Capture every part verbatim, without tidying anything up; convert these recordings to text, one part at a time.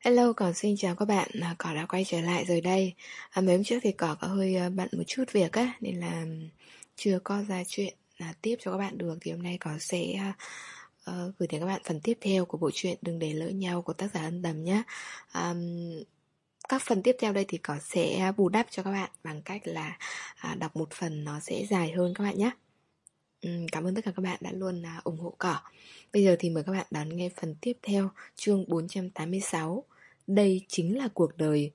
Hello, Cỏ xin chào các bạn, à, Cỏ đã quay trở lại rồi đây. À, mấy hôm trước thì Cỏ có hơi à, bận một chút việc á, nên là chưa có ra chuyện à, tiếp cho các bạn được. Thì hôm nay Cỏ sẽ à, ờ, gửi đến các bạn phần tiếp theo của bộ truyện Đừng để lỡ nhau của tác giả Ân Tầm nhé. À, các phần tiếp theo đây thì Cỏ sẽ bù đắp cho các bạn bằng cách là à, đọc một phần nó sẽ dài hơn các bạn nhé. Ừm, Cảm ơn tất cả các bạn đã luôn à, ủng hộ Cỏ. Bây giờ thì mời các bạn đón nghe phần tiếp theo, chương bốn trăm tám mươi sáu. Đây chính là cuộc đời.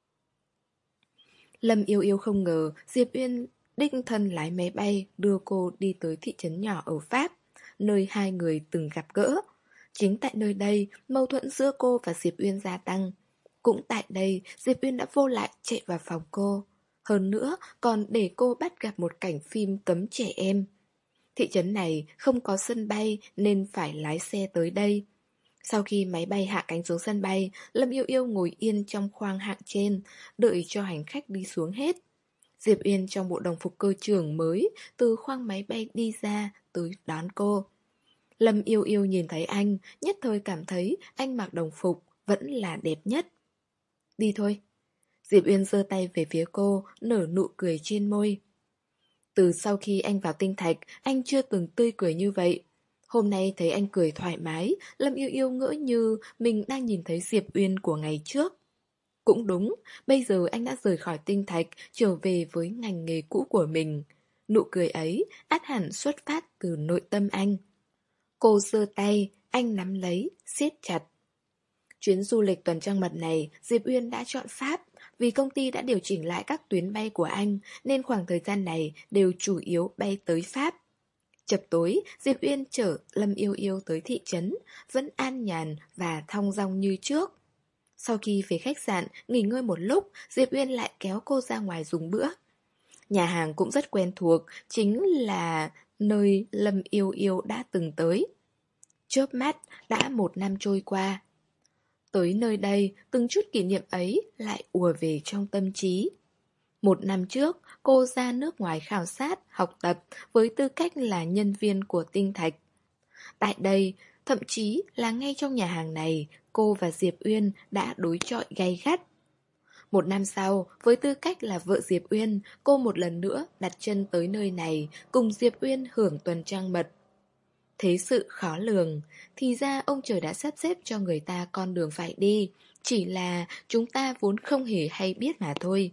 Lâm Yêu Yêu không ngờ Diệp Uyên đích thân lái máy bay đưa cô đi tới thị trấn nhỏ ở Pháp, nơi hai người từng gặp gỡ. Chính tại nơi đây, mâu thuẫn giữa cô và Diệp Uyên gia tăng. Cũng tại đây, Diệp Uyên đã vô lại chạy vào phòng cô. Hơn nữa, còn để cô bắt gặp một cảnh phim cấm trẻ em. Thị trấn này không có sân bay nên phải lái xe tới đây. Sau khi máy bay hạ cánh xuống sân bay, Lâm Yêu Yêu ngồi yên trong khoang hạng trên, đợi cho hành khách đi xuống hết. Diệp Uyên trong bộ đồng phục cơ trưởng mới từ khoang máy bay đi ra tới đón cô. Lâm Yêu Yêu nhìn thấy anh, nhất thời cảm thấy anh mặc đồng phục vẫn là đẹp nhất. Đi thôi. Diệp Uyên giơ tay về phía cô, nở nụ cười trên môi. Từ sau khi anh vào tinh thạch, anh chưa từng tươi cười như vậy. Hôm nay thấy anh cười thoải mái, Lâm Yêu Yêu ngỡ như mình đang nhìn thấy Diệp Uyên của ngày trước. Cũng đúng, bây giờ anh đã rời khỏi tinh thạch, trở về với ngành nghề cũ của mình. Nụ cười ấy ắt hẳn xuất phát từ nội tâm anh. Cô giơ tay, anh nắm lấy, siết chặt. Chuyến du lịch tuần trăng mật này, Diệp Uyên đã chọn Pháp. Vì công ty đã điều chỉnh lại các tuyến bay của anh, nên khoảng thời gian này đều chủ yếu bay tới Pháp. Chập tối, Diệp Uyên chở Lâm Yêu Yêu tới thị trấn, vẫn an nhàn và thong dong như trước. Sau khi về khách sạn, nghỉ ngơi một lúc, Diệp Uyên lại kéo cô ra ngoài dùng bữa. Nhà hàng cũng rất quen thuộc, chính là nơi Lâm Yêu Yêu đã từng tới. Chớp mắt, đã một năm trôi qua. Tới nơi đây, từng chút kỷ niệm ấy lại ùa về trong tâm trí. Một năm trước, cô ra nước ngoài khảo sát, học tập với tư cách là nhân viên của Tinh Thạch. Tại đây, thậm chí là ngay trong nhà hàng này, cô và Diệp Uyên đã đối chọi gay gắt. Một năm sau, với tư cách là vợ Diệp Uyên, cô một lần nữa đặt chân tới nơi này, cùng Diệp Uyên hưởng tuần trăng mật. Thế sự khó lường, thì ra ông trời đã sắp xếp cho người ta con đường phải đi, chỉ là chúng ta vốn không hề hay biết mà thôi.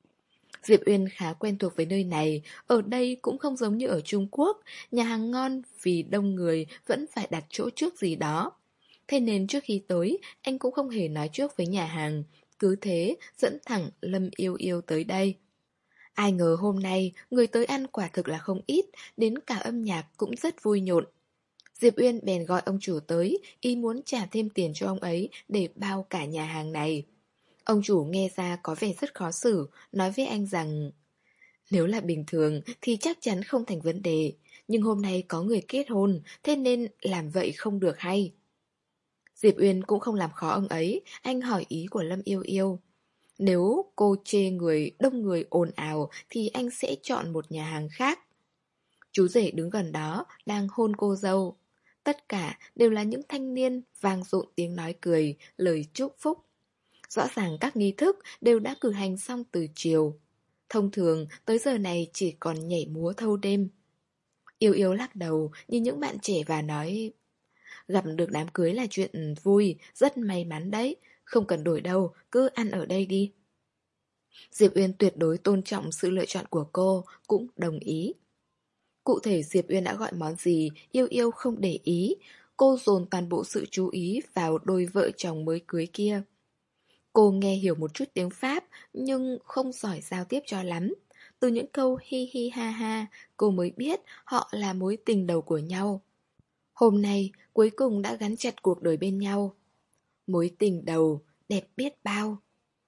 Diệp Uyên khá quen thuộc với nơi này, ở đây cũng không giống như ở Trung Quốc, nhà hàng ngon vì đông người vẫn phải đặt chỗ trước gì đó. Thế nên trước khi tới, anh cũng không hề nói trước với nhà hàng, cứ thế dẫn thẳng Lâm Yêu Yêu tới đây. Ai ngờ hôm nay, người tới ăn quả thực là không ít, đến cả âm nhạc cũng rất vui nhộn. Diệp Uyên bèn gọi ông chủ tới, ý muốn trả thêm tiền cho ông ấy để bao cả nhà hàng này. Ông chủ nghe ra có vẻ rất khó xử, nói với anh rằng nếu là bình thường thì chắc chắn không thành vấn đề, nhưng hôm nay có người kết hôn, thế nên làm vậy không được hay. Diệp Uyên cũng không làm khó ông ấy, anh hỏi ý của Lâm Yêu Yêu. Nếu cô chê người đông người ồn ào thì anh sẽ chọn một nhà hàng khác. Chú rể đứng gần đó đang hôn cô dâu. Tất cả đều là những thanh niên vang dội tiếng nói cười, lời chúc phúc. Rõ ràng các nghi thức đều đã cử hành xong từ chiều. Thông thường tới giờ này chỉ còn nhảy múa thâu đêm. Yêu Yêu lắc đầu nhìn những bạn trẻ và nói: gặp được đám cưới là chuyện vui, rất may mắn đấy. Không cần đổi đâu, cứ ăn ở đây đi. Diệp Uyên tuyệt đối tôn trọng sự lựa chọn của cô, cũng đồng ý. Cụ thể Diệp Uyên đã gọi món gì, Yêu Yêu không để ý. Cô dồn toàn bộ sự chú ý vào đôi vợ chồng mới cưới kia. Cô nghe hiểu một chút tiếng Pháp, nhưng không giỏi giao tiếp cho lắm. Từ những câu hi hi ha ha, cô mới biết họ là mối tình đầu của nhau. Hôm nay, cuối cùng đã gắn chặt cuộc đời bên nhau. Mối tình đầu, đẹp biết bao.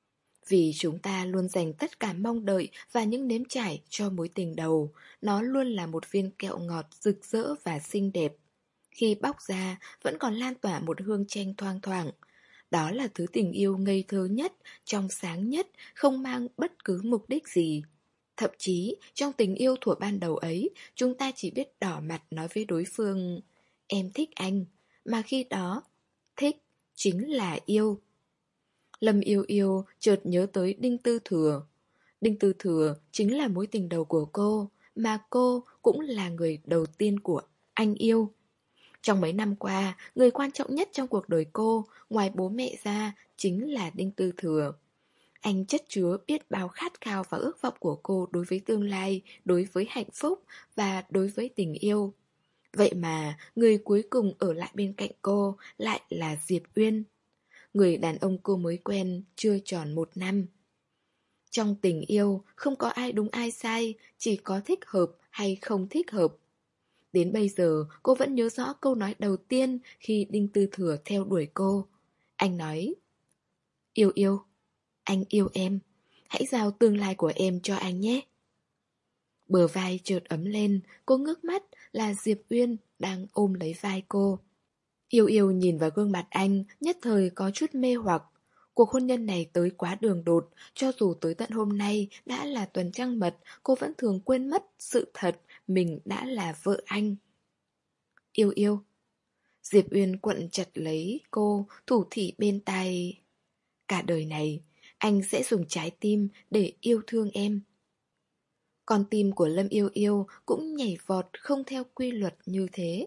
Vì chúng ta luôn dành tất cả mong đợi và những nếm trải cho mối tình đầu, nó luôn là một viên kẹo ngọt rực rỡ và xinh đẹp. Khi bóc ra, vẫn còn lan tỏa một hương chanh thoang thoảng. Đó là thứ tình yêu ngây thơ nhất, trong sáng nhất, không mang bất cứ mục đích gì. Thậm chí, trong tình yêu thuở ban đầu ấy, chúng ta chỉ biết đỏ mặt nói với đối phương: em thích anh, mà khi đó, thích chính là yêu. Lâm Yêu Yêu chợt nhớ tới Đinh Tư Thừa. Đinh Tư Thừa chính là mối tình đầu của cô, mà cô cũng là người đầu tiên của anh yêu. Trong mấy năm qua, người quan trọng nhất trong cuộc đời cô, ngoài bố mẹ ra, chính là Đinh Tư Thừa. Anh chất chứa biết bao khát khao và ước vọng của cô đối với tương lai, đối với hạnh phúc và đối với tình yêu. Vậy mà, người cuối cùng ở lại bên cạnh cô lại là Diệp Uyên. Người đàn ông cô mới quen chưa tròn một năm. Trong tình yêu, không có ai đúng ai sai, chỉ có thích hợp hay không thích hợp. Đến bây giờ, cô vẫn nhớ rõ câu nói đầu tiên khi Đinh Tư Thừa theo đuổi cô. Anh nói, yêu yêu, anh yêu em, hãy giao tương lai của em cho anh nhé. Bờ vai chợt ấm lên, cô ngước mắt là Diệp Uyên đang ôm lấy vai cô. Yêu yêu nhìn vào gương mặt anh, nhất thời có chút mê hoặc. Cuộc hôn nhân này tới quá đường đột, cho dù tới tận hôm nay đã là tuần trăng mật, cô vẫn thường quên mất sự thật mình đã là vợ anh. Yêu yêu. Diệp Uyên quặn chặt lấy cô, thủ thỉ bên tai. Cả đời này, anh sẽ dùng trái tim để yêu thương em. Con tim của Lâm Yêu Yêu cũng nhảy vọt không theo quy luật như thế.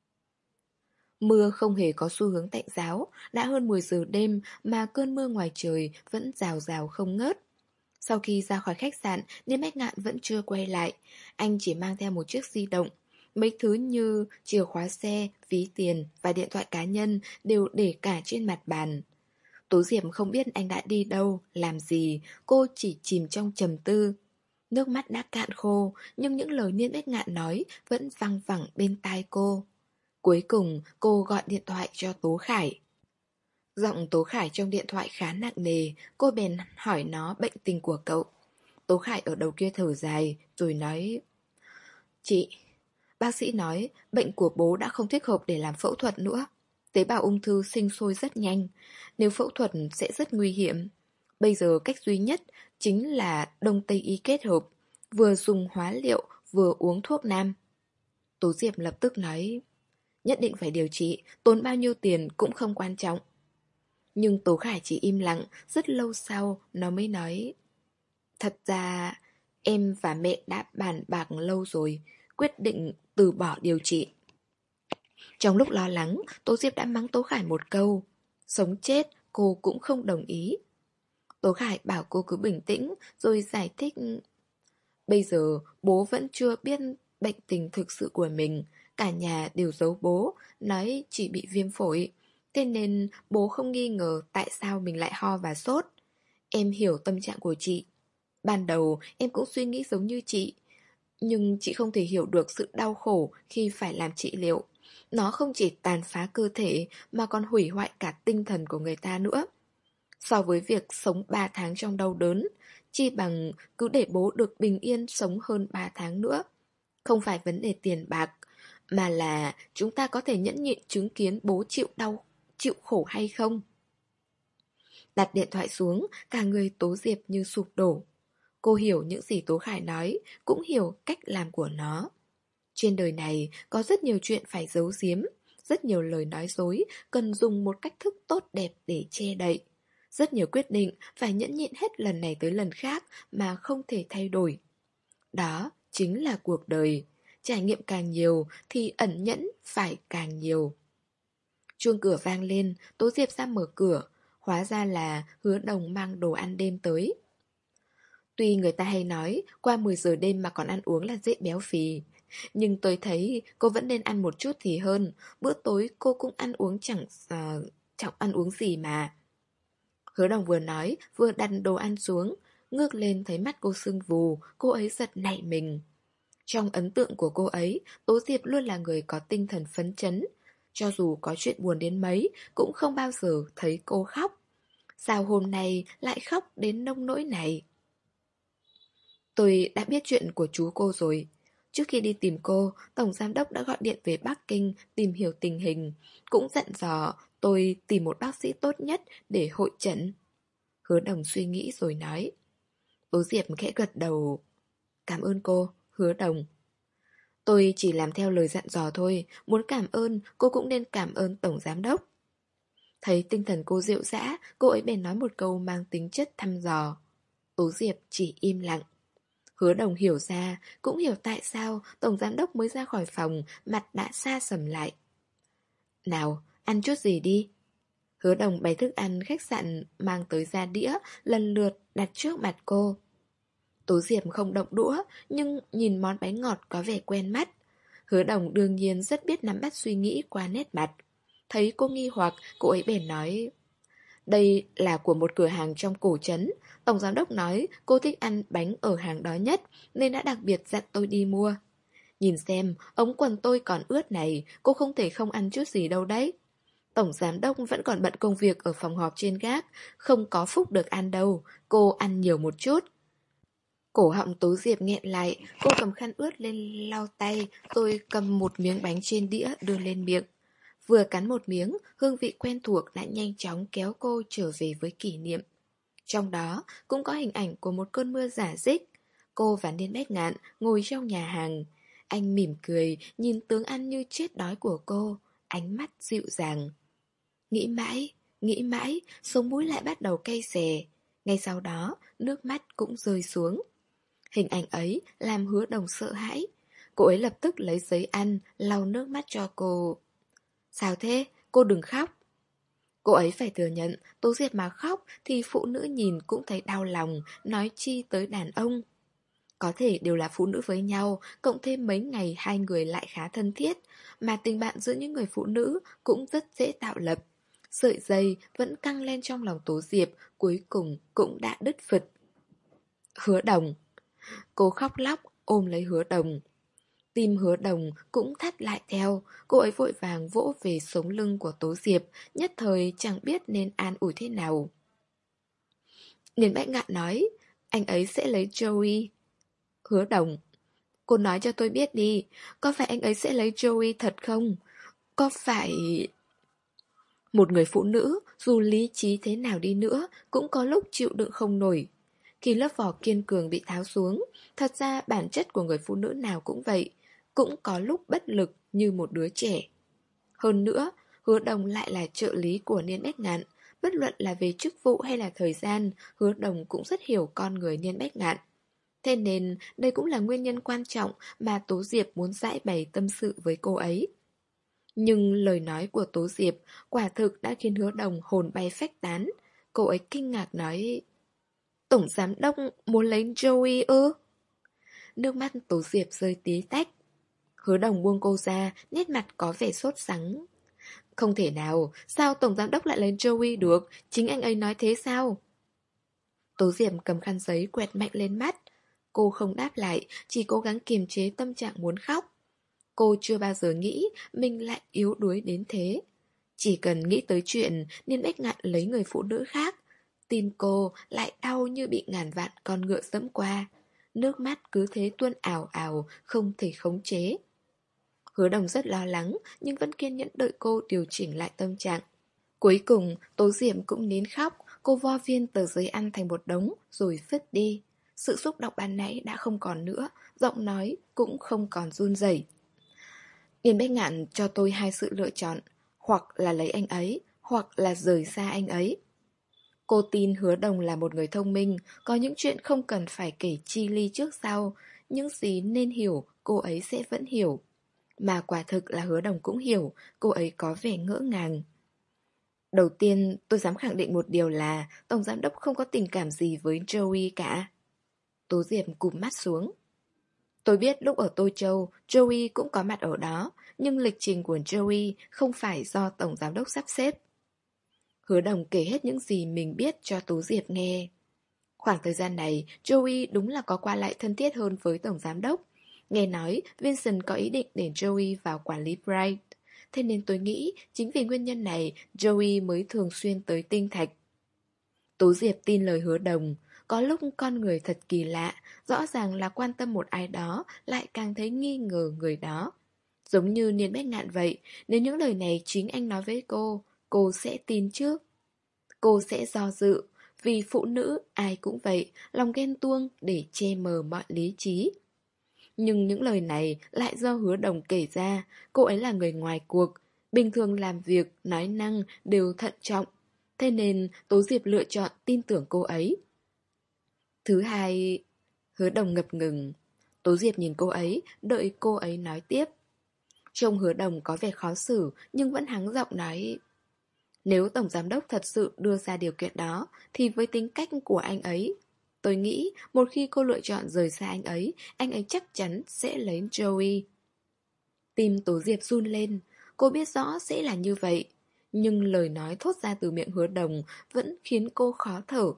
Mưa không hề có xu hướng tạnh giáo, đã hơn mười giờ đêm mà cơn mưa ngoài trời vẫn rào rào không ngớt. Sau khi ra khỏi khách sạn, Niêm Bách Ngạn vẫn chưa quay lại. Anh chỉ mang theo một chiếc di động. Mấy thứ như chìa khóa xe, ví tiền và điện thoại cá nhân đều để cả trên mặt bàn. Tố Diệp không biết anh đã đi đâu, làm gì, cô chỉ chìm trong trầm tư. Nước mắt đã cạn khô, nhưng những lời Niên Bách Ngạn nói vẫn văng vẳng bên tai cô. Cuối cùng, cô gọi điện thoại cho Tố Khải. Giọng Tố Khải trong điện thoại khá nặng nề, cô bèn hỏi nó bệnh tình của cậu. Tố Khải ở đầu kia thở dài, rồi nói: Chị, bác sĩ nói bệnh của bố đã không thích hợp để làm phẫu thuật nữa. Tế bào ung thư sinh sôi rất nhanh, nếu phẫu thuật sẽ rất nguy hiểm. Bây giờ cách duy nhất chính là Đông Tây y kết hợp, vừa dùng hóa liệu vừa uống thuốc nam. Tố Diệp lập tức nói: Nhất định phải điều trị, tốn bao nhiêu tiền cũng không quan trọng. Nhưng Tố Khải chỉ im lặng, rất lâu sau nó mới nói: Thật ra em và mẹ đã bàn bạc lâu rồi, quyết định từ bỏ điều trị. Trong lúc lo lắng, Tố Diệp đã mắng Tố Khải một câu. Sống chết cô cũng không đồng ý. Tố Khải bảo cô cứ bình tĩnh, rồi giải thích: Bây giờ bố vẫn chưa biết bệnh tình thực sự của mình. Cả nhà đều giấu bố, nói chỉ bị viêm phổi. Thế nên bố không nghi ngờ tại sao mình lại ho và sốt. Em hiểu tâm trạng của chị. Ban đầu em cũng suy nghĩ giống như chị, nhưng chị không thể hiểu được sự đau khổ khi phải làm trị liệu. Nó không chỉ tàn phá cơ thể mà còn hủy hoại cả tinh thần của người ta nữa. So với việc sống ba tháng trong đau đớn, chi bằng cứ để bố được bình yên sống hơn ba tháng nữa. Không phải vấn đề tiền bạc, mà là chúng ta có thể nhẫn nhịn chứng kiến bố chịu đau, chịu khổ hay không. Đặt điện thoại xuống, cả người Tố Diệp như sụp đổ. Cô hiểu những gì Tố Khải nói, cũng hiểu cách làm của nó. Trên đời này có rất nhiều chuyện phải giấu giếm, rất nhiều lời nói dối cần dùng một cách thức tốt đẹp để che đậy. Rất nhiều quyết định phải nhẫn nhịn hết lần này tới lần khác mà không thể thay đổi. Đó chính là cuộc đời. Trải nghiệm càng nhiều thì ẩn nhẫn phải càng nhiều. Chuông cửa vang lên, Tố Diệp ra mở cửa. Hóa ra là Hứa Đồng mang đồ ăn đêm tới. Tuy người ta hay nói qua mười giờ đêm mà còn ăn uống là dễ béo phì, nhưng tôi thấy cô vẫn nên ăn một chút thì hơn. Bữa tối cô cũng ăn uống chẳng uh, chẳng ăn uống gì mà. Hứa Đồng vừa nói vừa đặt đồ ăn xuống. Ngước lên thấy mắt cô sưng vù, cô ấy giật nảy mình. Trong ấn tượng của cô ấy, Tố Diệp luôn là người có tinh thần phấn chấn. Cho dù có chuyện buồn đến mấy, cũng không bao giờ thấy cô khóc. Sao hôm nay lại khóc đến nông nỗi này? Tôi đã biết chuyện của chú cô rồi. Trước khi đi tìm cô, Tổng Giám đốc đã gọi điện về Bắc Kinh tìm hiểu tình hình. Cũng dặn dò tôi tìm một bác sĩ tốt nhất để hội chẩn. Hứa Đồng suy nghĩ rồi nói. Tố Diệp khẽ gật đầu. Cảm ơn cô, Hứa Đồng. Tôi chỉ làm theo lời dặn dò thôi. Muốn cảm ơn, cô cũng nên cảm ơn Tổng Giám đốc. Thấy tinh thần cô dịu dã, cô ấy bèn nói một câu mang tính chất thăm dò. Tố Diệp chỉ im lặng. Hứa Đồng hiểu ra, cũng hiểu tại sao Tổng Giám Đốc mới ra khỏi phòng, mặt đã xa sầm lại. Nào, ăn chút gì đi. Hứa Đồng bày thức ăn khách sạn mang tới ra đĩa, lần lượt đặt trước mặt cô. Tố Diệp không động đũa, nhưng nhìn món bánh ngọt có vẻ quen mắt. Hứa Đồng đương nhiên rất biết nắm bắt suy nghĩ qua nét mặt. Thấy cô nghi hoặc, cô ấy bèn nói: đây là của một cửa hàng trong cổ trấn. Tổng giám đốc nói cô thích ăn bánh ở hàng đó nhất, nên đã đặc biệt dặn tôi đi mua. Nhìn xem, ống quần tôi còn ướt này, cô không thể không ăn chút gì đâu đấy. Tổng giám đốc vẫn còn bận công việc ở phòng họp trên gác, không có phúc được ăn đâu, cô ăn nhiều một chút. Cổ họng Tố Diệp nghẹn lại, cô cầm khăn ướt lên lau tay, rồi cầm một miếng bánh trên đĩa đưa lên miệng. Vừa cắn một miếng, hương vị quen thuộc đã nhanh chóng kéo cô trở về với kỷ niệm. Trong đó cũng có hình ảnh của một cơn mưa rả rích. Cô và Niên Bách Ngạn ngồi trong nhà hàng. Anh mỉm cười, nhìn tướng ăn như chết đói của cô, ánh mắt dịu dàng. Nghĩ mãi, nghĩ mãi, sống mũi lại bắt đầu cay xè. Ngay sau đó, nước mắt cũng rơi xuống. Hình ảnh ấy làm Hứa Đồng sợ hãi. Cô ấy lập tức lấy giấy ăn, lau nước mắt cho cô. Sao thế? Cô đừng khóc. Cô ấy phải thừa nhận, Tố Diệp mà khóc thì phụ nữ nhìn cũng thấy đau lòng, nói chi tới đàn ông. Có thể đều là phụ nữ với nhau, cộng thêm mấy ngày hai người lại khá thân thiết, mà tình bạn giữa những người phụ nữ cũng rất dễ tạo lập. Sợi dây vẫn căng lên trong lòng Tố Diệp, cuối cùng cũng đã đứt phật. Hứa Đồng. Cô khóc lóc, ôm lấy Hứa Đồng. Tim Hứa Đồng cũng thắt lại theo, cô ấy vội vàng vỗ về sống lưng của Tố Diệp, nhất thời chẳng biết nên an ủi thế nào. Niên Bách Ngạn nói, anh ấy sẽ lấy Joey. Hứa Đồng, cô nói cho tôi biết đi, có phải anh ấy sẽ lấy Joey thật không? Có phải... Một người phụ nữ, dù lý trí thế nào đi nữa, cũng có lúc chịu đựng không nổi. Khi lớp vỏ kiên cường bị tháo xuống, thật ra bản chất của người phụ nữ nào cũng vậy, cũng có lúc bất lực như một đứa trẻ. Hơn nữa, Hứa Đồng lại là trợ lý của Niên Bách Ngạn, bất luận là về chức vụ hay là thời gian, Hứa Đồng cũng rất hiểu con người Niên Bách Ngạn. Thế nên, đây cũng là nguyên nhân quan trọng mà Tố Diệp muốn giải bày tâm sự với cô ấy. Nhưng lời nói của Tố Diệp quả thực đã khiến Hứa Đồng hồn bay phách tán. Cô ấy kinh ngạc nói, Tổng giám đốc muốn lấy Joey ư? Nước mắt Tố Diệp rơi tí tách. Hứa Đồng buông cô ra, nét mặt có vẻ sốt sắng. Không thể nào, sao Tổng giám đốc lại lấy Joey được? Chính anh ấy nói thế sao? Tố Diệp cầm khăn giấy quẹt mạnh lên mắt. Cô không đáp lại, chỉ cố gắng kiềm chế tâm trạng muốn khóc. Cô chưa bao giờ nghĩ mình lại yếu đuối đến thế. Chỉ cần nghĩ tới chuyện Niên Bách Ngạn lấy người phụ nữ khác, tim cô lại đau như bị ngàn vạn con ngựa dẫm qua. Nước mắt cứ thế tuôn ảo ảo, không thể khống chế. Hứa Đồng rất lo lắng, nhưng vẫn kiên nhẫn đợi cô điều chỉnh lại tâm trạng. Cuối cùng, Tố Diệp cũng nín khóc, cô vo viên tờ giấy ăn thành một đống, rồi phứt đi. Sự xúc động ban nãy đã không còn nữa, giọng nói cũng không còn run rẩy. Điền Bách Ngạn cho tôi hai sự lựa chọn, hoặc là lấy anh ấy, hoặc là rời xa anh ấy. Cô tin Hứa Đồng là một người thông minh, có những chuyện không cần phải kể chi ly trước sau, những gì nên hiểu, cô ấy sẽ vẫn hiểu. Mà quả thực là Hứa Đồng cũng hiểu, cô ấy có vẻ ngỡ ngàng. Đầu tiên, tôi dám khẳng định một điều là Tổng Giám Đốc không có tình cảm gì với Joey cả. Tố Diệp cụp mắt xuống. Tôi biết lúc ở Tô Châu, Joey cũng có mặt ở đó, nhưng lịch trình của Joey không phải do Tổng Giám Đốc sắp xếp. Hứa Đồng kể hết những gì mình biết cho Tố Diệp nghe. Khoảng thời gian này, Joey đúng là có qua lại thân thiết hơn với Tổng Giám Đốc. Nghe nói, Vincent có ý định để Joey vào quản lý Bright. Thế nên tôi nghĩ, chính vì nguyên nhân này, Joey mới thường xuyên tới Tinh Thạch. Tố Diệp tin lời Hứa Đồng. Có lúc con người thật kỳ lạ, rõ ràng là quan tâm một ai đó, lại càng thấy nghi ngờ người đó. Giống như Niên Bách Ngạn vậy, nếu những lời này chính anh nói với cô, cô sẽ tin chứ? Cô sẽ do dự, vì phụ nữ ai cũng vậy, lòng ghen tuông để che mờ mọi lý trí. Nhưng những lời này lại do Hứa Đồng kể ra, cô ấy là người ngoài cuộc, Bình thường làm việc, nói năng đều thận trọng, thế nên Tố Diệp lựa chọn tin tưởng cô ấy. Thứ hai, Hứa Đồng ngập ngừng. Tố Diệp nhìn cô ấy, đợi cô ấy nói tiếp. Trông Hứa Đồng có vẻ khó xử, nhưng vẫn hắng giọng nói: nếu Tổng Giám Đốc thật sự đưa ra điều kiện đó, thì với tính cách của anh ấy, tôi nghĩ một khi cô lựa chọn rời xa anh ấy, anh ấy chắc chắn sẽ lấy Joey. Tim Tố Diệp run lên, cô biết rõ sẽ là như vậy, nhưng lời nói thốt ra từ miệng Hứa Đồng vẫn khiến cô khó thở.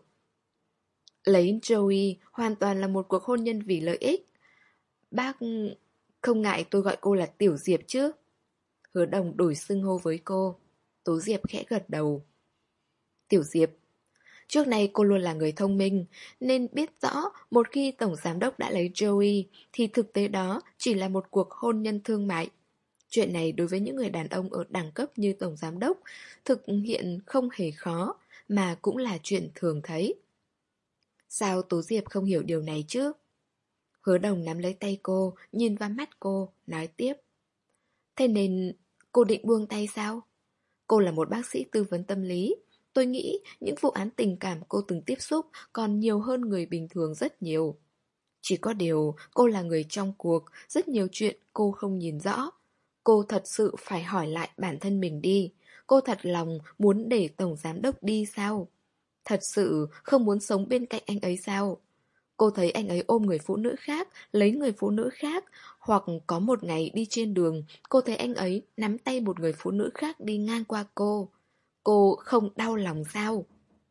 Lấy Joey hoàn toàn là một cuộc hôn nhân vì lợi ích. Bác không ngại tôi gọi cô là Tiểu Diệp chứ? Hứa Đồng đổi xưng hô với cô. Tố Diệp khẽ gật đầu. Tiểu Diệp. Trước nay cô luôn là người thông minh, nên biết rõ một khi Tổng Giám Đốc đã lấy Joey, thì thực tế đó chỉ là một cuộc hôn nhân thương mại. Chuyện này đối với những người đàn ông ở đẳng cấp như Tổng Giám Đốc thực hiện không hề khó, mà cũng là chuyện thường thấy. Sao Tố Diệp không hiểu điều này chứ? Hứa Đồng nắm lấy tay cô, nhìn vào mắt cô, nói tiếp. Thế nên cô định buông tay sao? Cô là một bác sĩ tư vấn tâm lý. Tôi nghĩ những vụ án tình cảm cô từng tiếp xúc còn nhiều hơn người bình thường rất nhiều. Chỉ có điều cô là người trong cuộc, rất nhiều chuyện cô không nhìn rõ. Cô thật sự phải hỏi lại bản thân mình đi. Cô thật lòng muốn để Tổng Giám Đốc đi sao? Thật sự không muốn sống bên cạnh anh ấy sao? Cô thấy anh ấy ôm người phụ nữ khác, lấy người phụ nữ khác, hoặc có một ngày đi trên đường, cô thấy anh ấy nắm tay một người phụ nữ khác đi ngang qua cô. Cô không đau lòng sao?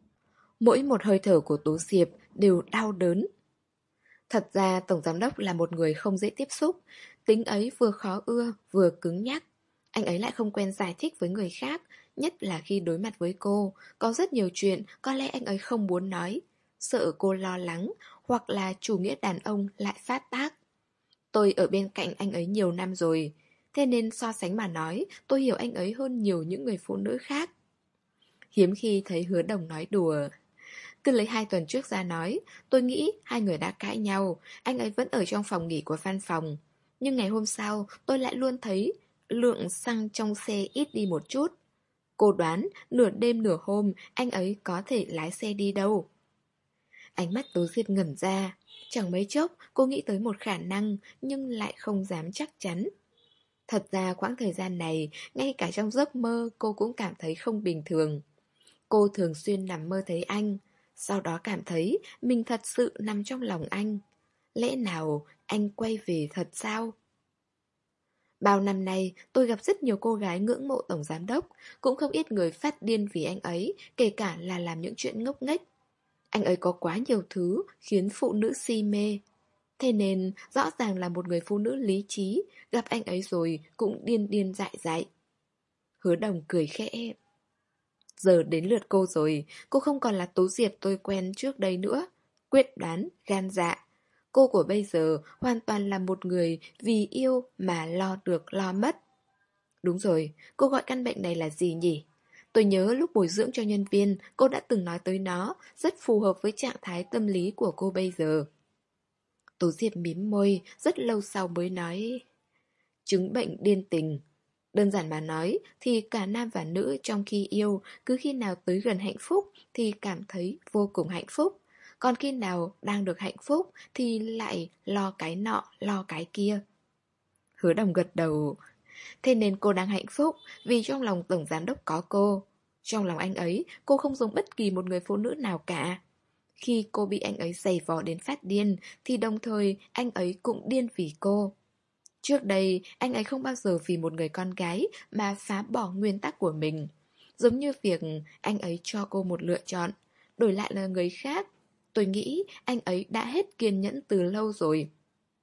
Mỗi một hơi thở của Tố Diệp đều đau đớn. Thật ra Tổng Giám Đốc là một người không dễ tiếp xúc, tính ấy vừa khó ưa vừa cứng nhắc. Anh ấy lại không quen giải thích với người khác, nhất là khi đối mặt với cô. Có rất nhiều chuyện có lẽ anh ấy không muốn nói, sợ cô lo lắng, hoặc là chủ nghĩa đàn ông lại phát tác. Tôi ở bên cạnh anh ấy nhiều năm rồi, thế nên so sánh mà nói, tôi hiểu anh ấy hơn nhiều những người phụ nữ khác. Hiếm khi thấy Hứa Đồng nói đùa. Cứ lấy hai tuần trước ra nói, tôi nghĩ hai người đã cãi nhau, anh ấy vẫn ở trong phòng nghỉ của văn phòng. Nhưng ngày hôm sau, tôi lại luôn thấy lượng xăng trong xe ít đi một chút. Cô đoán, nửa đêm nửa hôm, anh ấy có thể lái xe đi đâu. Ánh mắt Tố Diệp ngẩn ra. Chẳng mấy chốc, cô nghĩ tới một khả năng, nhưng lại không dám chắc chắn. Thật ra quãng thời gian này, ngay cả trong giấc mơ cô cũng cảm thấy không bình thường. Cô thường xuyên nằm mơ thấy anh, sau đó cảm thấy mình thật sự nằm trong lòng anh. Lẽ nào anh quay về thật sao? Bao năm nay, tôi gặp rất nhiều cô gái ngưỡng mộ Tổng Giám Đốc, cũng không ít người phát điên vì anh ấy, kể cả là làm những chuyện ngốc nghếch. Anh ấy có quá nhiều thứ khiến phụ nữ si mê. Thế nên, rõ ràng là một người phụ nữ lý trí, gặp anh ấy rồi cũng điên điên dại dại. Hứa Đồng cười khẽ. Giờ đến lượt cô rồi, cô không còn là Tố Diệp tôi quen trước đây nữa. Quyết đoán, gan dạ. Cô của bây giờ hoàn toàn là một người vì yêu mà lo được lo mất. Đúng rồi, cô gọi căn bệnh này là gì nhỉ? Tôi nhớ lúc bồi dưỡng cho nhân viên, cô đã từng nói tới nó, rất phù hợp với trạng thái tâm lý của cô bây giờ. Tố Diệp mím môi, rất lâu sau mới nói. Chứng bệnh điên tình. Đơn giản mà nói thì cả nam và nữ trong khi yêu, cứ khi nào tới gần hạnh phúc thì cảm thấy vô cùng hạnh phúc. Còn khi nào đang được hạnh phúc thì lại lo cái nọ, lo cái kia. Hứa Đồng gật đầu. Thế nên cô đang hạnh phúc vì trong lòng Tổng Giám Đốc có cô. Trong lòng anh ấy, cô không giống bất kỳ một người phụ nữ nào cả. Khi cô bị anh ấy giày vò đến phát điên thì đồng thời anh ấy cũng điên vì cô. Trước đây, anh ấy không bao giờ vì một người con gái mà phá bỏ nguyên tắc của mình. Giống như việc anh ấy cho cô một lựa chọn, đổi lại là người khác. Tôi nghĩ anh ấy đã hết kiên nhẫn từ lâu rồi.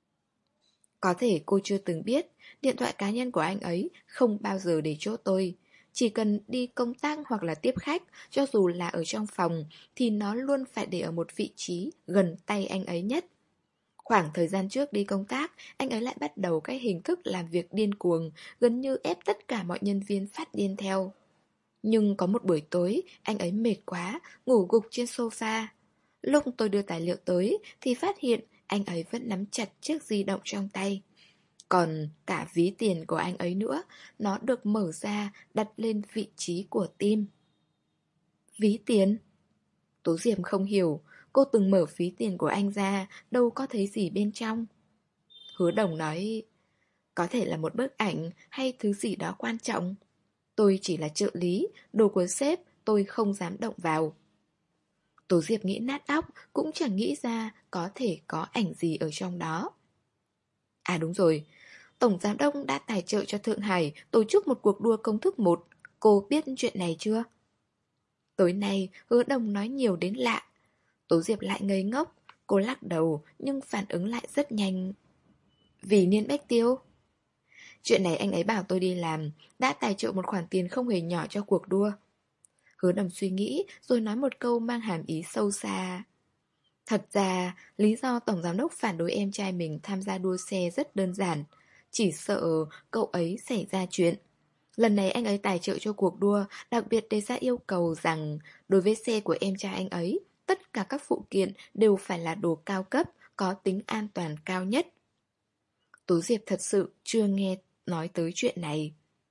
Có thể cô chưa từng biết, điện thoại cá nhân của anh ấy không bao giờ để chỗ tôi. Chỉ cần đi công tác hoặc là tiếp khách, cho dù là ở trong phòng, thì nó luôn phải để ở một vị trí gần tay anh ấy nhất. Khoảng thời gian trước đi công tác, anh ấy lại bắt đầu cái hình thức làm việc điên cuồng, gần như ép tất cả mọi nhân viên phát điên theo. Nhưng có một buổi tối, anh ấy mệt quá, ngủ gục trên sofa. Lúc tôi đưa tài liệu tới, thì phát hiện anh ấy vẫn nắm chặt chiếc di động trong tay. Còn cả ví tiền của anh ấy nữa, nó được mở ra đặt lên vị trí của tim. Ví tiền? Tố Diệp không hiểu, cô từng mở ví tiền của anh ra, đâu có thấy gì bên trong. Hứa Đồng nói, có thể là một bức ảnh hay thứ gì đó quan trọng. Tôi chỉ là trợ lý, đồ của sếp tôi không dám động vào. Tố Diệp nghĩ nát óc, cũng chẳng nghĩ ra có thể có ảnh gì ở trong đó. À đúng rồi, Tổng Giám đốc đã tài trợ cho Thượng Hải tổ chức một cuộc đua công thức một. Cô biết chuyện này chưa? Tối nay, Hứa Đồng nói nhiều đến lạ. Tố Diệp lại ngây ngốc, cô lắc đầu nhưng phản ứng lại rất nhanh. Vì Niên Bách Tiêu? Chuyện này anh ấy bảo tôi đi làm, đã tài trợ một khoản tiền không hề nhỏ cho cuộc đua. Hứa Đồng suy nghĩ rồi nói một câu mang hàm ý sâu xa. Thật ra, lý do Tổng Giám đốc phản đối em trai mình tham gia đua xe rất đơn giản. Chỉ sợ cậu ấy xảy ra chuyện. Lần này anh ấy tài trợ cho cuộc đua, đặc biệt đề ra yêu cầu rằng đối với xe của em trai anh ấy, tất cả các phụ kiện đều phải là đồ cao cấp, có tính an toàn cao nhất. Tố Diệp thật sự chưa nghe nói tới chuyện này.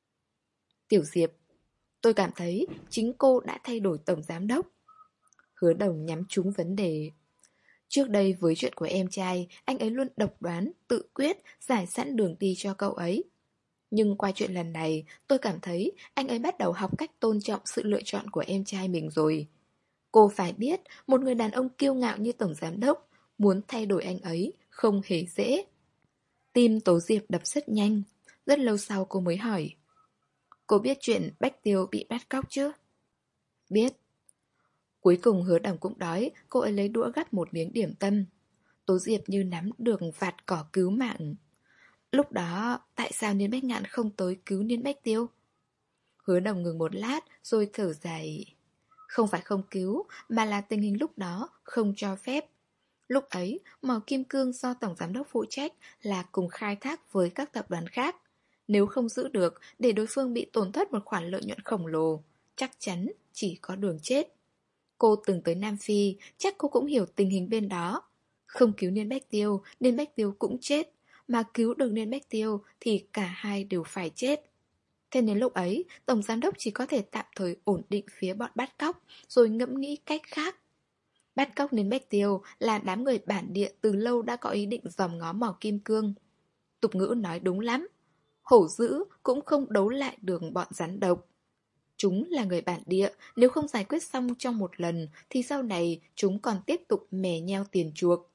Tiểu Diệp, tôi cảm thấy chính cô đã thay đổi Tổng Giám đốc. Hứa Đồng nhắm trúng vấn đề. Trước đây với chuyện của em trai, anh ấy luôn độc đoán, tự quyết, giải sẵn đường đi cho cậu ấy. Nhưng qua chuyện lần này, tôi cảm thấy anh ấy bắt đầu học cách tôn trọng sự lựa chọn của em trai mình rồi. Cô phải biết, một người đàn ông kiêu ngạo như Tổng Giám đốc, muốn thay đổi anh ấy không hề dễ. Tim Tố Diệp đập rất nhanh, rất lâu sau cô mới hỏi. Cô biết chuyện Bách Tiêu bị bắt cóc chứ? Biết. Cuối cùng Hứa Đồng cũng đói, cô ấy lấy đũa gắp một miếng điểm tâm. Tố Diệp như nắm được vạt cỏ cứu mạng. Lúc đó, tại sao Niên Bách Ngạn không tới cứu Niên Bách Tiêu? Hứa Đồng ngừng một lát, rồi thở dài. Không phải không cứu, mà là tình hình lúc đó không cho phép. Lúc ấy, mỏ kim cương do Tổng Giám đốc phụ trách là cùng khai thác với các tập đoàn khác. Nếu không giữ được, để đối phương bị tổn thất một khoản lợi nhuận khổng lồ, chắc chắn chỉ có đường chết. Cô từng tới Nam Phi, chắc cô cũng hiểu tình hình bên đó. Không cứu Niên Bách Tiêu, Niên Bách Tiêu cũng chết. Mà cứu được Niên Bách Tiêu thì cả hai đều phải chết. Thế nên lúc ấy, Tổng Giám đốc chỉ có thể tạm thời ổn định phía bọn bắt cóc, rồi ngẫm nghĩ cách khác. Bắt cóc Niên Bách Tiêu là đám người bản địa từ lâu đã có ý định dòm ngó mỏ kim cương. Tục ngữ nói đúng lắm. Hổ dữ cũng không đấu lại được bọn rắn độc. Chúng là người bản địa, nếu không giải quyết xong trong một lần thì sau này chúng còn tiếp tục mè nheo tiền chuộc.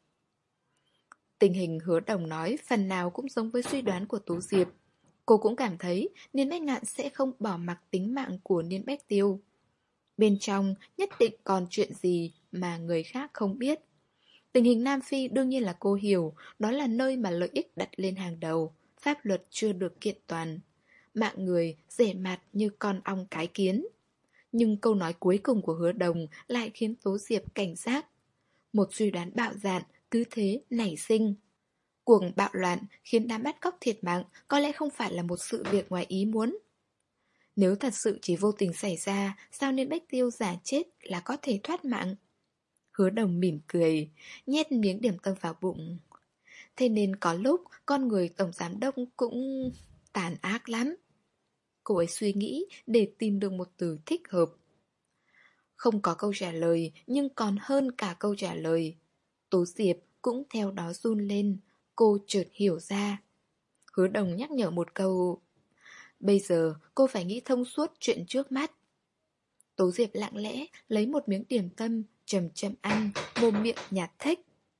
Tình hình Hứa Đồng nói phần nào cũng giống với suy đoán của Tố Diệp. Cô cũng cảm thấy Niên Bách Ngạn sẽ không bỏ mặc tính mạng của Niên Bách Tiêu. Bên trong nhất định còn chuyện gì mà người khác không biết. Tình hình Nam Phi đương nhiên là cô hiểu, đó là nơi mà lợi ích đặt lên hàng đầu, pháp luật chưa được kiện toàn. Mạng người rẻ mạt như con ong cái kiến. Nhưng câu nói cuối cùng của Hứa Đồng lại khiến Tố Diệp cảnh giác. Một suy đoán bạo dạn cứ thế nảy sinh. Cuộc bạo loạn khiến đám bắt cóc thiệt mạng có lẽ không phải là một sự việc ngoài ý muốn. Nếu thật sự chỉ vô tình xảy ra, sao Niên Bách Tiêu giả chết là có thể thoát mạng? Hứa Đồng mỉm cười, nhét miếng điểm tâm vào bụng. Thế nên có lúc con người Tổng Giám đốc cũng tàn ác lắm. Cô ấy suy nghĩ để tìm được một từ thích hợp. Không có câu trả lời, nhưng còn hơn cả câu trả lời. Tố Diệp cũng theo đó run lên. Cô chợt hiểu ra. Hứa Đồng nhắc nhở một câu. Bây giờ cô phải nghĩ thông suốt chuyện trước mắt. Tố Diệp lặng lẽ lấy một miếng điểm tâm, chậm chậm ăn, mồm miệng nhạt thách.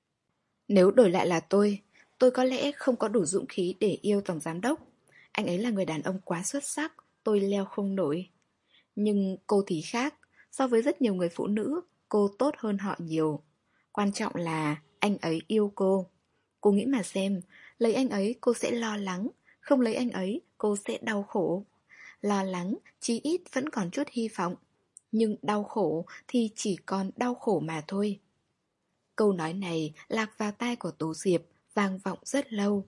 Nếu đổi lại là tôi, tôi có lẽ không có đủ dũng khí để yêu Tổng Giám đốc. Anh ấy là người đàn ông quá xuất sắc, tôi leo không nổi. Nhưng cô thì khác, so với rất nhiều người phụ nữ, cô tốt hơn họ nhiều. Quan trọng là anh ấy yêu cô. Cô nghĩ mà xem, lấy anh ấy cô sẽ lo lắng, không lấy anh ấy cô sẽ đau khổ. Lo lắng chí ít vẫn còn chút hy vọng, nhưng đau khổ thì chỉ còn đau khổ mà thôi. Câu nói này lạc vào tai của Tố Diệp, vang vọng rất lâu.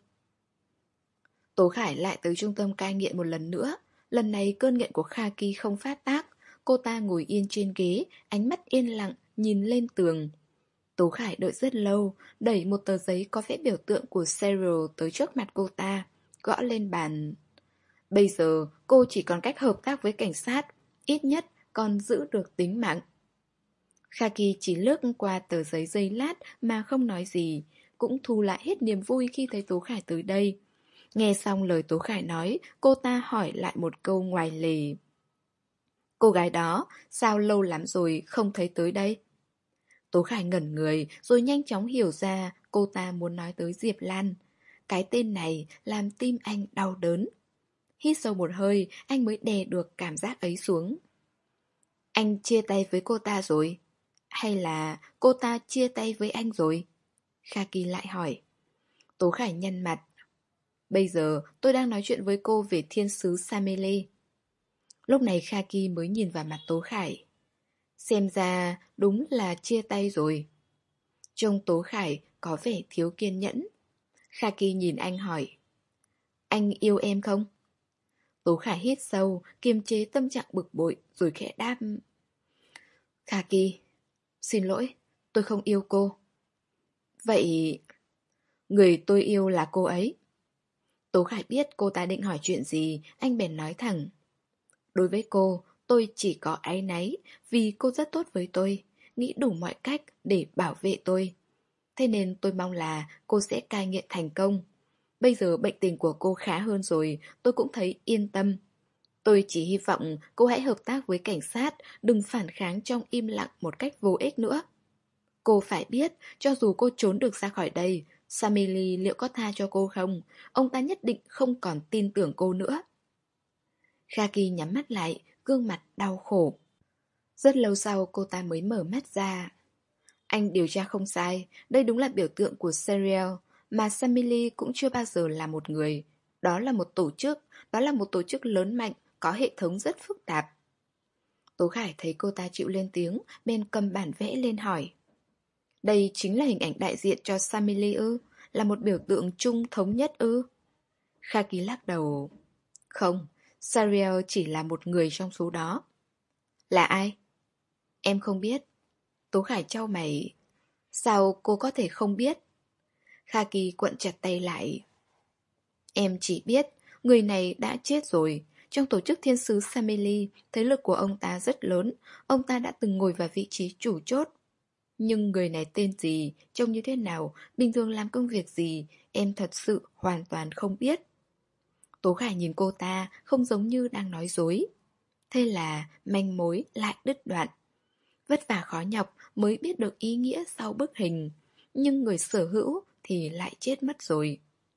Tố Khải lại tới trung tâm cai nghiện một lần nữa. Lần này cơn nghiện của Kha Ki không phát tác. Cô ta ngồi yên trên ghế, ánh mắt yên lặng, nhìn lên tường. Tố Khải đợi rất lâu, đẩy một tờ giấy có vẽ biểu tượng của Cheryl tới trước mặt cô ta. gõ lên bàn. Bây giờ cô chỉ còn cách hợp tác với cảnh sát, ít nhất còn giữ được tính mạng. Khaki chỉ lướt qua tờ giấy giây lát mà không nói gì, cũng thu lại hết niềm vui khi thấy Tố Khải tới đây. Nghe xong lời Tố Khải nói, cô ta hỏi lại một câu ngoài lề. Cô gái đó, sao lâu lắm rồi không thấy tới đây? Tố Khải ngẩn người rồi nhanh chóng hiểu ra cô ta muốn nói tới Diệp Lan. Cái tên này làm tim anh đau đớn. Hít sâu một hơi, anh mới đè được cảm giác ấy xuống. Anh chia tay với cô ta rồi? Hay là cô ta chia tay với anh rồi? Khaki lại hỏi. Tố Khải nhăn mặt. Bây giờ tôi đang nói chuyện với cô về thiên sứ Samele. Lúc này Khaki mới nhìn vào mặt Tố Khải. Xem ra đúng là chia tay rồi. Trông Tố Khải có vẻ thiếu kiên nhẫn. Khaki nhìn anh hỏi. Anh yêu em không? Tố Khải hít sâu, kiềm chế tâm trạng bực bội rồi khẽ đáp. Khaki, xin lỗi, tôi không yêu cô. Vậy... Người tôi yêu là cô ấy. Tố Khải biết cô ta định hỏi chuyện gì, anh bèn nói thẳng. Đối với cô, tôi chỉ có áy náy vì cô rất tốt với tôi, nghĩ đủ mọi cách để bảo vệ tôi. Thế nên tôi mong là cô sẽ cai nghiện thành công. Bây giờ bệnh tình của cô khá hơn rồi, tôi cũng thấy yên tâm. Tôi chỉ hy vọng cô hãy hợp tác với cảnh sát, đừng phản kháng trong im lặng một cách vô ích nữa. Cô phải biết, cho dù cô trốn được ra khỏi đây, Samili liệu có tha cho cô không? Ông ta nhất định không còn tin tưởng cô nữa. Khaki nhắm mắt lại, gương mặt đau khổ. Rất lâu sau cô ta mới mở mắt ra. Anh điều tra không sai, đây đúng là biểu tượng của serial, mà Samili cũng chưa bao giờ là một người. Đó là một tổ chức, đó là một tổ chức lớn mạnh, có hệ thống rất phức tạp. Tố Khải thấy cô ta chịu lên tiếng, bên cầm bản vẽ lên hỏi. Đây chính là hình ảnh đại diện cho Samili ư? Là một biểu tượng chung thống nhất ư? Khaki lắc đầu. Không, Sariel chỉ là một người trong số đó. Là ai? Em không biết. Tố Khải chau mày. Sao cô có thể không biết? Khaki quặn chặt tay lại. Em chỉ biết, người này đã chết rồi. Trong tổ chức thiên sứ Samili, thế lực của ông ta rất lớn. Ông ta đã từng ngồi vào vị trí chủ chốt. Nhưng người này tên gì, trông như thế nào, bình thường làm công việc gì, em thật sự hoàn toàn không biết. Tố Khải nhìn cô ta, không giống như đang nói dối. Thế là manh mối lại đứt đoạn. Vất vả khó nhọc mới biết được ý nghĩa sau bức hình, nhưng người sở hữu thì lại chết mất rồi.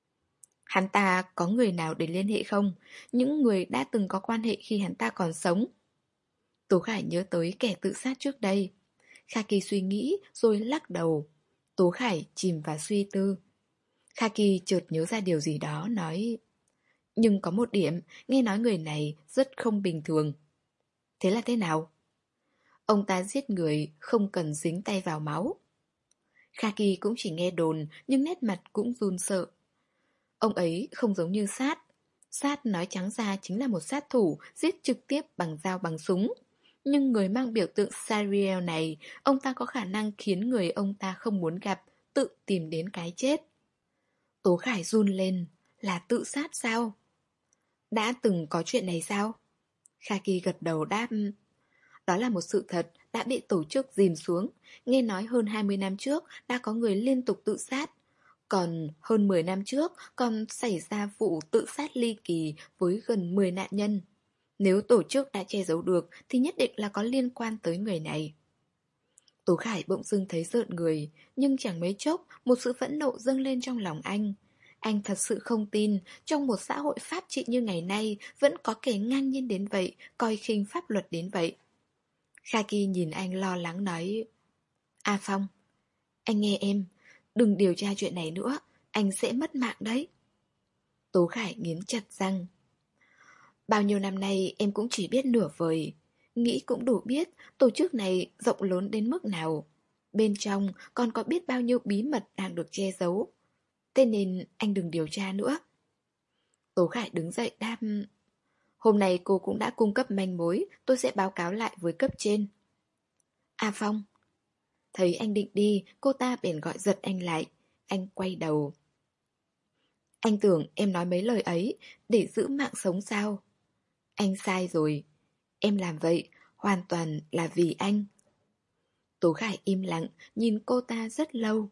Hắn ta có người nào để liên hệ không? Những người đã từng có quan hệ khi hắn ta còn sống. Tố Khải nhớ tới kẻ tự sát trước đây. Khaki suy nghĩ rồi lắc đầu. Tố Khải chìm vào suy tư. Khaki chợt nhớ ra điều gì đó, nói. Nhưng có một điểm, nghe nói người này rất không bình thường. Thế là thế nào? Ông ta giết người không cần dính tay vào máu. Khaki cũng chỉ nghe đồn, nhưng nét mặt cũng run sợ. Ông ấy không giống như Sát. Sát nói trắng ra chính là một sát thủ, giết trực tiếp bằng dao bằng súng. Nhưng người mang biểu tượng Sariel này, ông ta có khả năng khiến người ông ta không muốn gặp tự tìm đến cái chết. Tố Khải run lên. Là tự sát sao? Đã từng có chuyện này sao? Khaki gật đầu đáp. Đó là một sự thật đã bị tổ chức dìm xuống. Nghe nói hơn hai mươi năm trước đã có người liên tục tự sát. Còn hơn mười năm trước còn xảy ra vụ tự sát ly kỳ với gần mười nạn nhân. Nếu tổ chức đã che giấu được thì nhất định là có liên quan tới người này. Tố Khải bỗng dưng thấy rợn người, nhưng chẳng mấy chốc một sự phẫn nộ dâng lên trong lòng anh. Anh thật sự không tin trong một xã hội pháp trị như ngày nay vẫn có kẻ ngang nhiên đến vậy, coi khinh pháp luật đến vậy. Khaki nhìn anh lo lắng nói. A Phong, anh nghe em, đừng điều tra chuyện này nữa, anh sẽ mất mạng đấy. Tố Khải nghiến chặt răng. Bao nhiêu năm nay em cũng chỉ biết nửa vời. Nghĩ cũng đủ biết tổ chức này rộng lớn đến mức nào. Bên trong còn có biết bao nhiêu bí mật đang được che giấu. Thế nên anh đừng điều tra nữa. Tố Khải đứng dậy đáp. Hôm nay cô cũng đã cung cấp manh mối, tôi sẽ báo cáo lại với cấp trên. A Phong. Thấy anh định đi, cô ta bèn gọi giật anh lại. Anh quay đầu. Anh tưởng em nói mấy lời ấy để giữ mạng sống sao? Anh sai rồi. Em làm vậy hoàn toàn là vì anh. Tố Khải im lặng, nhìn cô ta rất lâu.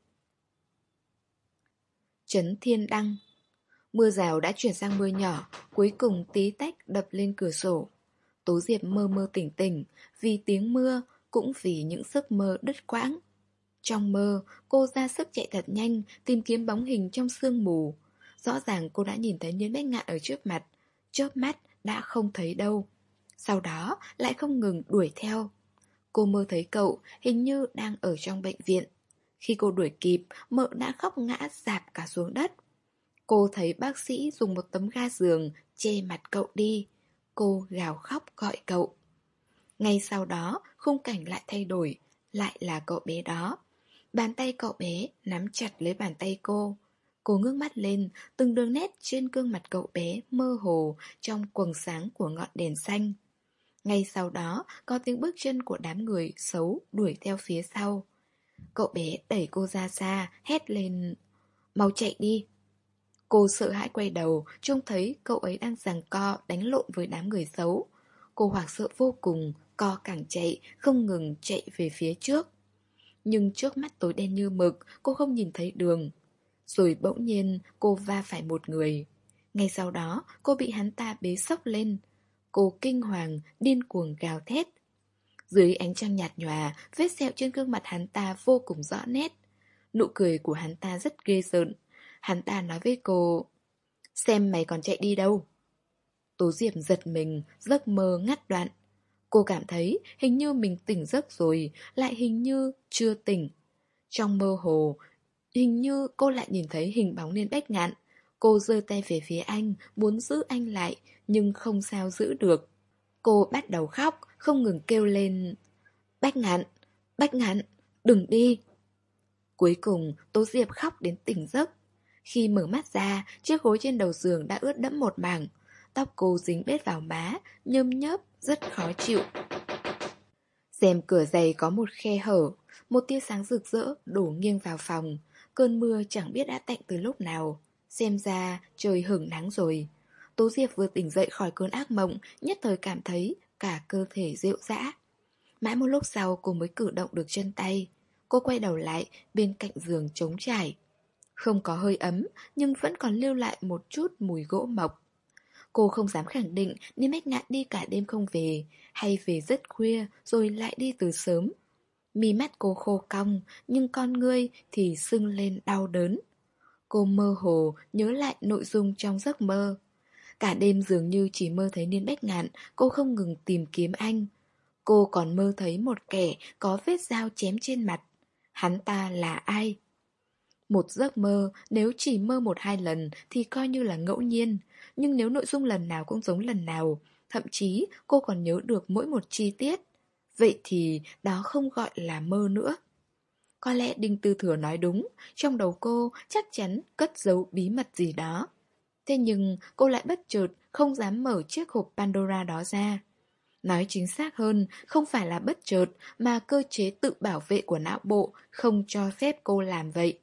Trấn Thiên Đăng. Mưa rào đã chuyển sang mưa nhỏ, cuối cùng tí tách đập lên cửa sổ. Tố Diệp mơ mơ tỉnh tỉnh, vì tiếng mưa, cũng vì những giấc mơ đứt quãng. Trong mơ, cô ra sức chạy thật nhanh, tìm kiếm bóng hình trong sương mù. Rõ ràng cô đã nhìn thấy Niên Bách Ngạn ở trước mặt, chớp mắt đã không thấy đâu. Sau đó lại không ngừng đuổi theo. Cô mơ thấy cậu hình như đang ở trong bệnh viện. Khi cô đuổi kịp, mợ đã khóc ngã rạp cả xuống đất. Cô thấy bác sĩ dùng một tấm ga giường che mặt cậu đi. Cô gào khóc gọi cậu. Ngay sau đó, khung cảnh lại thay đổi, lại là cậu bé đó. Bàn tay cậu bé nắm chặt lấy bàn tay cô. Cô ngước mắt lên, từng đường nét trên gương mặt cậu bé mơ hồ trong quầng sáng của ngọn đèn xanh. Ngay sau đó, có tiếng bước chân của đám người xấu đuổi theo phía sau. Cậu bé đẩy cô ra xa, hét lên: "Mau chạy đi!" Cô sợ hãi quay đầu, trông thấy cậu ấy đang giằng co đánh lộn với đám người xấu. Cô hoảng sợ vô cùng, co cẳng chạy, không ngừng chạy về phía trước. Nhưng trước mắt tối đen như mực, cô không nhìn thấy đường. Rồi bỗng nhiên cô va phải một người. Ngay sau đó cô bị hắn ta bế xốc lên. Cô kinh hoàng, điên cuồng gào thét. Dưới ánh trăng nhạt nhòa, vết sẹo trên gương mặt hắn ta vô cùng rõ nét. Nụ cười của hắn ta rất ghê rợn. Hắn ta nói với cô: "Xem mày còn chạy đi đâu." Tố Diệp giật mình, giấc mơ ngắt đoạn. Cô cảm thấy hình như mình tỉnh giấc rồi, lại hình như chưa tỉnh. Trong mơ hồ, hình như cô lại nhìn thấy hình bóng Niên Bách Ngạn. Cô giơ tay về phía anh, muốn giữ anh lại, nhưng không sao giữ được. Cô bắt đầu khóc, không ngừng kêu lên: "Bách Ngạn, Bách Ngạn, đừng đi." Cuối cùng, Tố Diệp khóc đến tỉnh giấc. Khi mở mắt ra, chiếc gối trên đầu giường đã ướt đẫm một mảng. Tóc cô dính bết vào má, nhơm nhớp, rất khó chịu. Rèm cửa giày có một khe hở, một tia sáng rực rỡ đổ nghiêng vào phòng. Cơn mưa chẳng biết đã tạnh từ lúc nào. Xem ra trời hửng nắng rồi. Tố Diệp vừa tỉnh dậy khỏi cơn ác mộng, nhất thời cảm thấy cả cơ thể rệu rã. Mãi một lúc sau cô mới cử động được chân tay. Cô quay đầu lại, bên cạnh giường trống trải. Không có hơi ấm, nhưng vẫn còn lưu lại một chút mùi gỗ mộc. Cô không dám khẳng định Niên Bách Ngạn đi cả đêm không về, hay về rất khuya rồi lại đi từ sớm. Mí mắt cô khô cong, nhưng con ngươi thì sưng lên đau đớn. Cô mơ hồ nhớ lại nội dung trong giấc mơ. Cả đêm dường như chỉ mơ thấy Niên Bách Ngạn, cô không ngừng tìm kiếm anh. Cô còn mơ thấy một kẻ có vết dao chém trên mặt. Hắn ta là ai? Một giấc mơ, nếu chỉ mơ một hai lần thì coi như là ngẫu nhiên. Nhưng nếu nội dung lần nào cũng giống lần nào, thậm chí cô còn nhớ được mỗi một chi tiết, vậy thì đó không gọi là mơ nữa. Có lẽ Đinh Tư Thừa nói đúng, trong đầu cô chắc chắn cất giấu bí mật gì đó. Thế nhưng cô lại bất chợt không dám mở chiếc hộp Pandora đó ra. Nói chính xác hơn, không phải là bất chợt mà cơ chế tự bảo vệ của não bộ không cho phép cô làm vậy.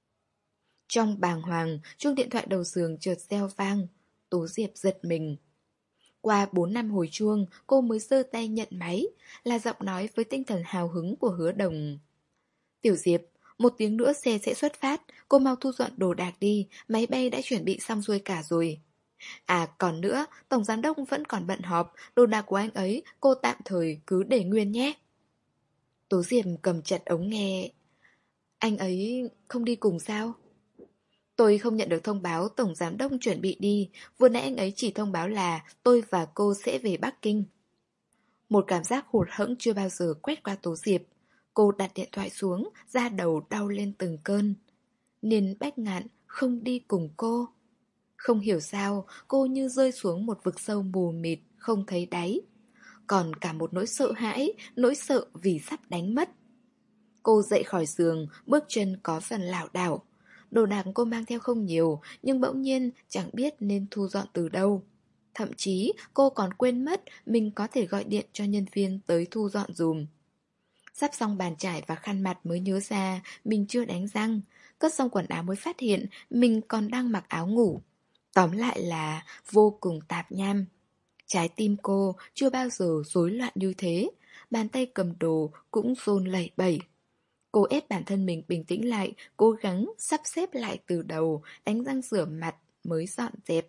Trong bàng hoàng, chuông điện thoại đầu giường chợt reo vang. Tố Diệp giật mình. Qua bốn năm hồi chuông, cô mới giơ tay nhận máy, là giọng nói với tinh thần hào hứng của Hứa Đồng. "Tiểu Diệp, một tiếng nữa xe sẽ xuất phát, cô mau thu dọn đồ đạc đi, máy bay đã chuẩn bị xong xuôi cả rồi. À còn nữa, Tổng Giám Đốc vẫn còn bận họp, đồ đạc của anh ấy cô tạm thời cứ để nguyên nhé." Tố Diệp cầm chặt ống nghe. "Anh ấy không đi cùng sao?" "Tôi không nhận được thông báo Tổng Giám Đốc chuẩn bị đi, vừa nãy anh ấy chỉ thông báo là tôi và cô sẽ về Bắc Kinh." Một cảm giác hụt hẫng chưa bao giờ quét qua Tố Diệp. Cô đặt điện thoại xuống, da đầu đau lên từng cơn. Niên Bách Ngạn không đi cùng cô. Không hiểu sao, cô như rơi xuống một vực sâu mù mịt, không thấy đáy. Còn cả một nỗi sợ hãi, nỗi sợ vì sắp đánh mất. Cô dậy khỏi giường, bước chân có phần lảo đảo. Đồ đạc cô mang theo không nhiều, nhưng bỗng nhiên chẳng biết nên thu dọn từ đâu. Thậm chí cô còn quên mất mình có thể gọi điện cho nhân viên tới thu dọn dùm. Sắp xong bàn chải và khăn mặt mới nhớ ra mình chưa đánh răng. Cất xong quần áo mới phát hiện mình còn đang mặc áo ngủ. Tóm lại là vô cùng tạp nham. Trái tim cô chưa bao giờ rối loạn như thế. Bàn tay cầm đồ cũng run lẩy bẩy. Cô ép bản thân mình bình tĩnh lại, cố gắng sắp xếp lại từ đầu, đánh răng rửa mặt mới dọn dẹp.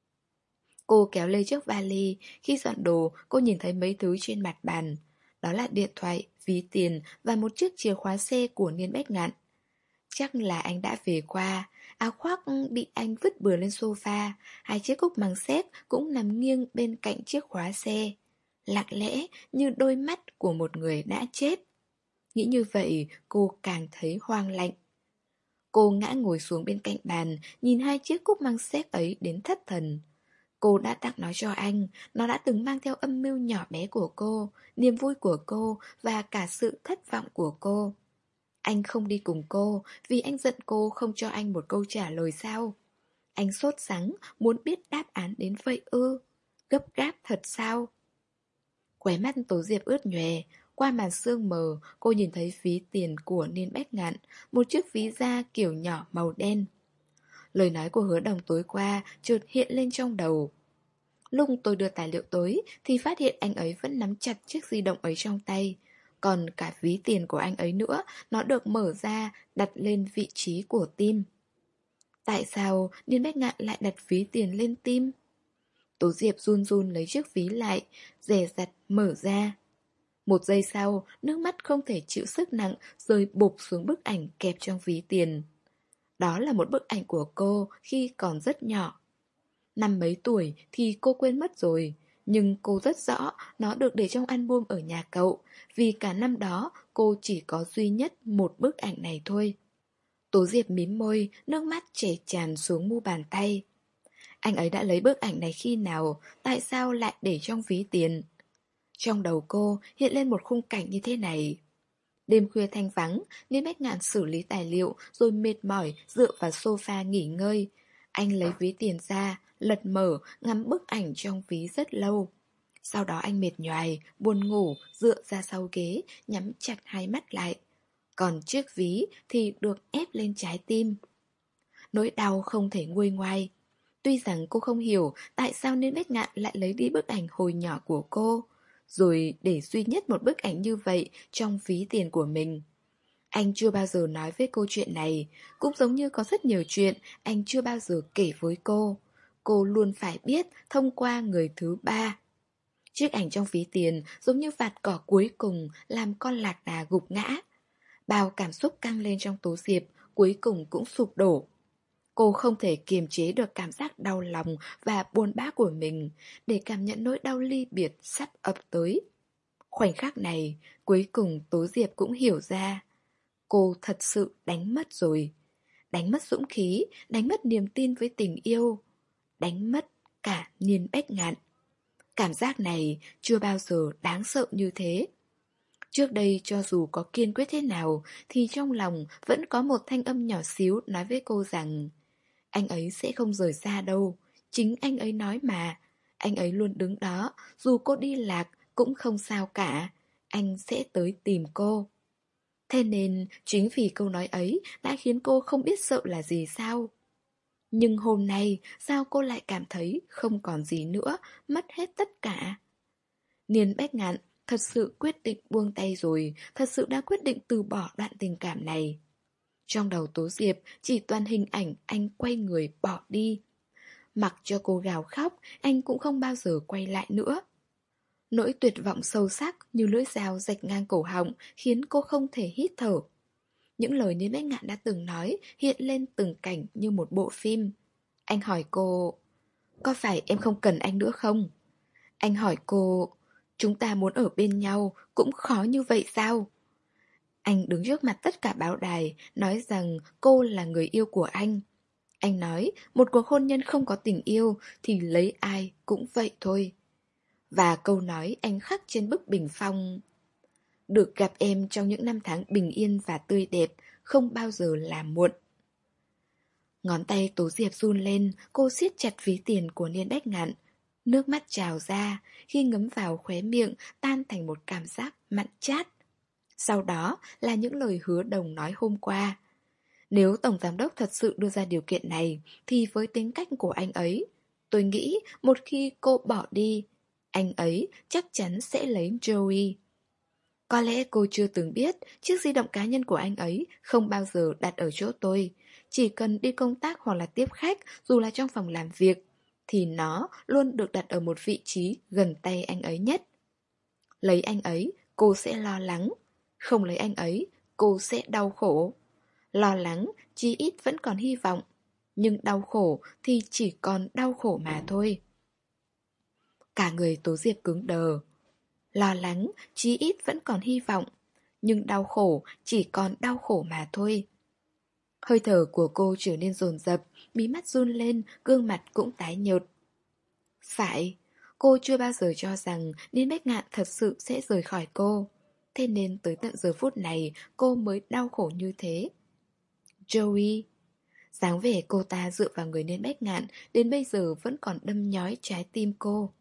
Cô kéo lê chiếc vali, khi dọn đồ cô nhìn thấy mấy thứ trên mặt bàn. Đó là điện thoại, ví tiền và một chiếc chìa khóa xe của Niên Bách Ngạn. Chắc là anh đã về qua, áo khoác bị anh vứt bừa lên sofa, hai chiếc cúc bằng xếp cũng nằm nghiêng bên cạnh chiếc khóa xe. Lặng lẽ như đôi mắt của một người đã chết. Nghĩ như vậy cô càng thấy hoang lạnh. Cô ngã ngồi xuống bên cạnh bàn, nhìn hai chiếc cúc mang xếp ấy đến thất thần. Cô đã tặng nó cho anh, nó đã từng mang theo âm mưu nhỏ bé của cô, niềm vui của cô và cả sự thất vọng của cô. Anh không đi cùng cô vì anh giận cô không cho anh một câu trả lời sao? Anh sốt sắng, muốn biết đáp án đến vậy ư? Gấp gáp thật sao? Khóe mắt Tố Diệp ướt nhòe, qua màn sương mờ, cô nhìn thấy ví tiền của Niên Bách Ngạn, một chiếc ví da kiểu nhỏ màu đen. Lời nói của Hứa Đồng tối qua chợt hiện lên trong đầu. Lúc tôi đưa tài liệu tới thì phát hiện anh ấy vẫn nắm chặt chiếc di động ấy trong tay. Còn cả ví tiền của anh ấy nữa, nó được mở ra, đặt lên vị trí của tim. Tại sao Niên Bách Ngạn lại đặt ví tiền lên tim? Tố Diệp run run lấy chiếc ví lại, dè dặt mở ra. Một giây sau, nước mắt không thể chịu sức nặng rơi bụp xuống bức ảnh kẹp trong ví tiền. Đó là một bức ảnh của cô khi còn rất nhỏ. Năm mấy tuổi thì cô quên mất rồi, nhưng cô rất rõ nó được để trong album ở nhà cậu, vì cả năm đó cô chỉ có duy nhất một bức ảnh này thôi. Tố Diệp mím môi, nước mắt chảy tràn xuống mu bàn tay. Anh ấy đã lấy bức ảnh này khi nào, tại sao lại để trong ví tiền? Trong đầu cô hiện lên một khung cảnh như thế này. Đêm khuya thanh vắng, Niên Bách Ngạn xử lý tài liệu rồi mệt mỏi dựa vào sofa nghỉ ngơi. Anh lấy ví tiền ra, lật mở, ngắm bức ảnh trong ví rất lâu. Sau đó anh mệt nhoài, buồn ngủ, dựa ra sau ghế, nhắm chặt hai mắt lại. Còn chiếc ví thì được ép lên trái tim. Nỗi đau không thể nguôi ngoai. Tuy rằng cô không hiểu tại sao Niên Bách Ngạn lại lấy đi bức ảnh hồi nhỏ của cô, rồi để duy nhất một bức ảnh như vậy trong ví tiền của mình. Anh chưa bao giờ nói với cô chuyện này, cũng giống như có rất nhiều chuyện anh chưa bao giờ kể với cô. Cô luôn phải biết thông qua người thứ ba. Chiếc ảnh trong ví tiền giống như vạt cỏ cuối cùng làm con lạc đà gục ngã. Bao cảm xúc căng lên trong Tố Diệp, cuối cùng cũng sụp đổ. Cô không thể kiềm chế được cảm giác đau lòng và buồn bã của mình để cảm nhận nỗi đau ly biệt sắp ập tới. Khoảnh khắc này, cuối cùng Tố Diệp cũng hiểu ra. Cô thật sự đánh mất rồi. Đánh mất dũng khí, đánh mất niềm tin với tình yêu. Đánh mất cả Niên Bách Ngạn. Cảm giác này chưa bao giờ đáng sợ như thế. Trước đây cho dù có kiên quyết thế nào thì trong lòng vẫn có một thanh âm nhỏ xíu nói với cô rằng anh ấy sẽ không rời xa đâu. Chính anh ấy nói mà. Anh ấy luôn đứng đó, dù cô đi lạc cũng không sao cả. Anh sẽ tới tìm cô. Thế nên chính vì câu nói ấy đã khiến cô không biết sợ là gì sao. Nhưng hôm nay sao cô lại cảm thấy không còn gì nữa, mất hết tất cả. Niên Bách Ngạn thật sự quyết định buông tay rồi, thật sự đã quyết định từ bỏ đoạn tình cảm này. Trong đầu Tố Diệp chỉ toàn hình ảnh anh quay người bỏ đi. Mặc cho cô gào khóc, anh cũng không bao giờ quay lại nữa. Nỗi tuyệt vọng sâu sắc như lưỡi dao rạch ngang cổ họng khiến cô không thể hít thở. Những lời Niên Bách Ngạn đã từng nói hiện lên từng cảnh như một bộ phim. Anh hỏi cô, có phải em không cần anh nữa không? Anh hỏi cô, chúng ta muốn ở bên nhau cũng khó như vậy sao? Anh đứng trước mặt tất cả báo đài, nói rằng cô là người yêu của anh. Anh nói, một cuộc hôn nhân không có tình yêu thì lấy ai cũng vậy thôi. Và câu nói anh khắc trên bức bình phong, được gặp em trong những năm tháng bình yên và tươi đẹp, không bao giờ là muộn. Ngón tay Tố Diệp run lên, cô siết chặt ví tiền của Niên Bách Ngạn. Nước mắt trào ra, khi ngấm vào khóe miệng tan thành một cảm giác mặn chát. Sau đó là những lời hứa đồng nói hôm qua. Nếu Tổng Giám đốc thật sự đưa ra điều kiện này, thì với tính cách của anh ấy, tôi nghĩ một khi cô bỏ đi, anh ấy chắc chắn sẽ lấy Joey. Có lẽ cô chưa từng biết chiếc di động cá nhân của anh ấy không bao giờ đặt ở chỗ tôi. Chỉ cần đi công tác hoặc là tiếp khách, dù là trong phòng làm việc, thì nó luôn được đặt ở một vị trí gần tay anh ấy nhất. Lấy anh ấy, cô sẽ lo lắng. Không lấy anh ấy, cô sẽ đau khổ. Lo lắng, chí ít vẫn còn hy vọng. Nhưng đau khổ thì chỉ còn đau khổ mà thôi. Cả người Tố Diệp cứng đờ. Lo lắng, chí ít vẫn còn hy vọng. Nhưng đau khổ chỉ còn đau khổ mà thôi. Hơi thở của cô trở nên dồn dập, mí mắt run lên, gương mặt cũng tái nhợt. Phải, cô chưa bao giờ cho rằng Niên Bách Ngạn thật sự sẽ rời khỏi cô. Thế nên tới tận giờ phút này cô mới đau khổ như thế. Joey. Dáng vẻ cô ta dựa vào người Niên Bách Ngạn đến bây giờ vẫn còn đâm nhói trái tim cô.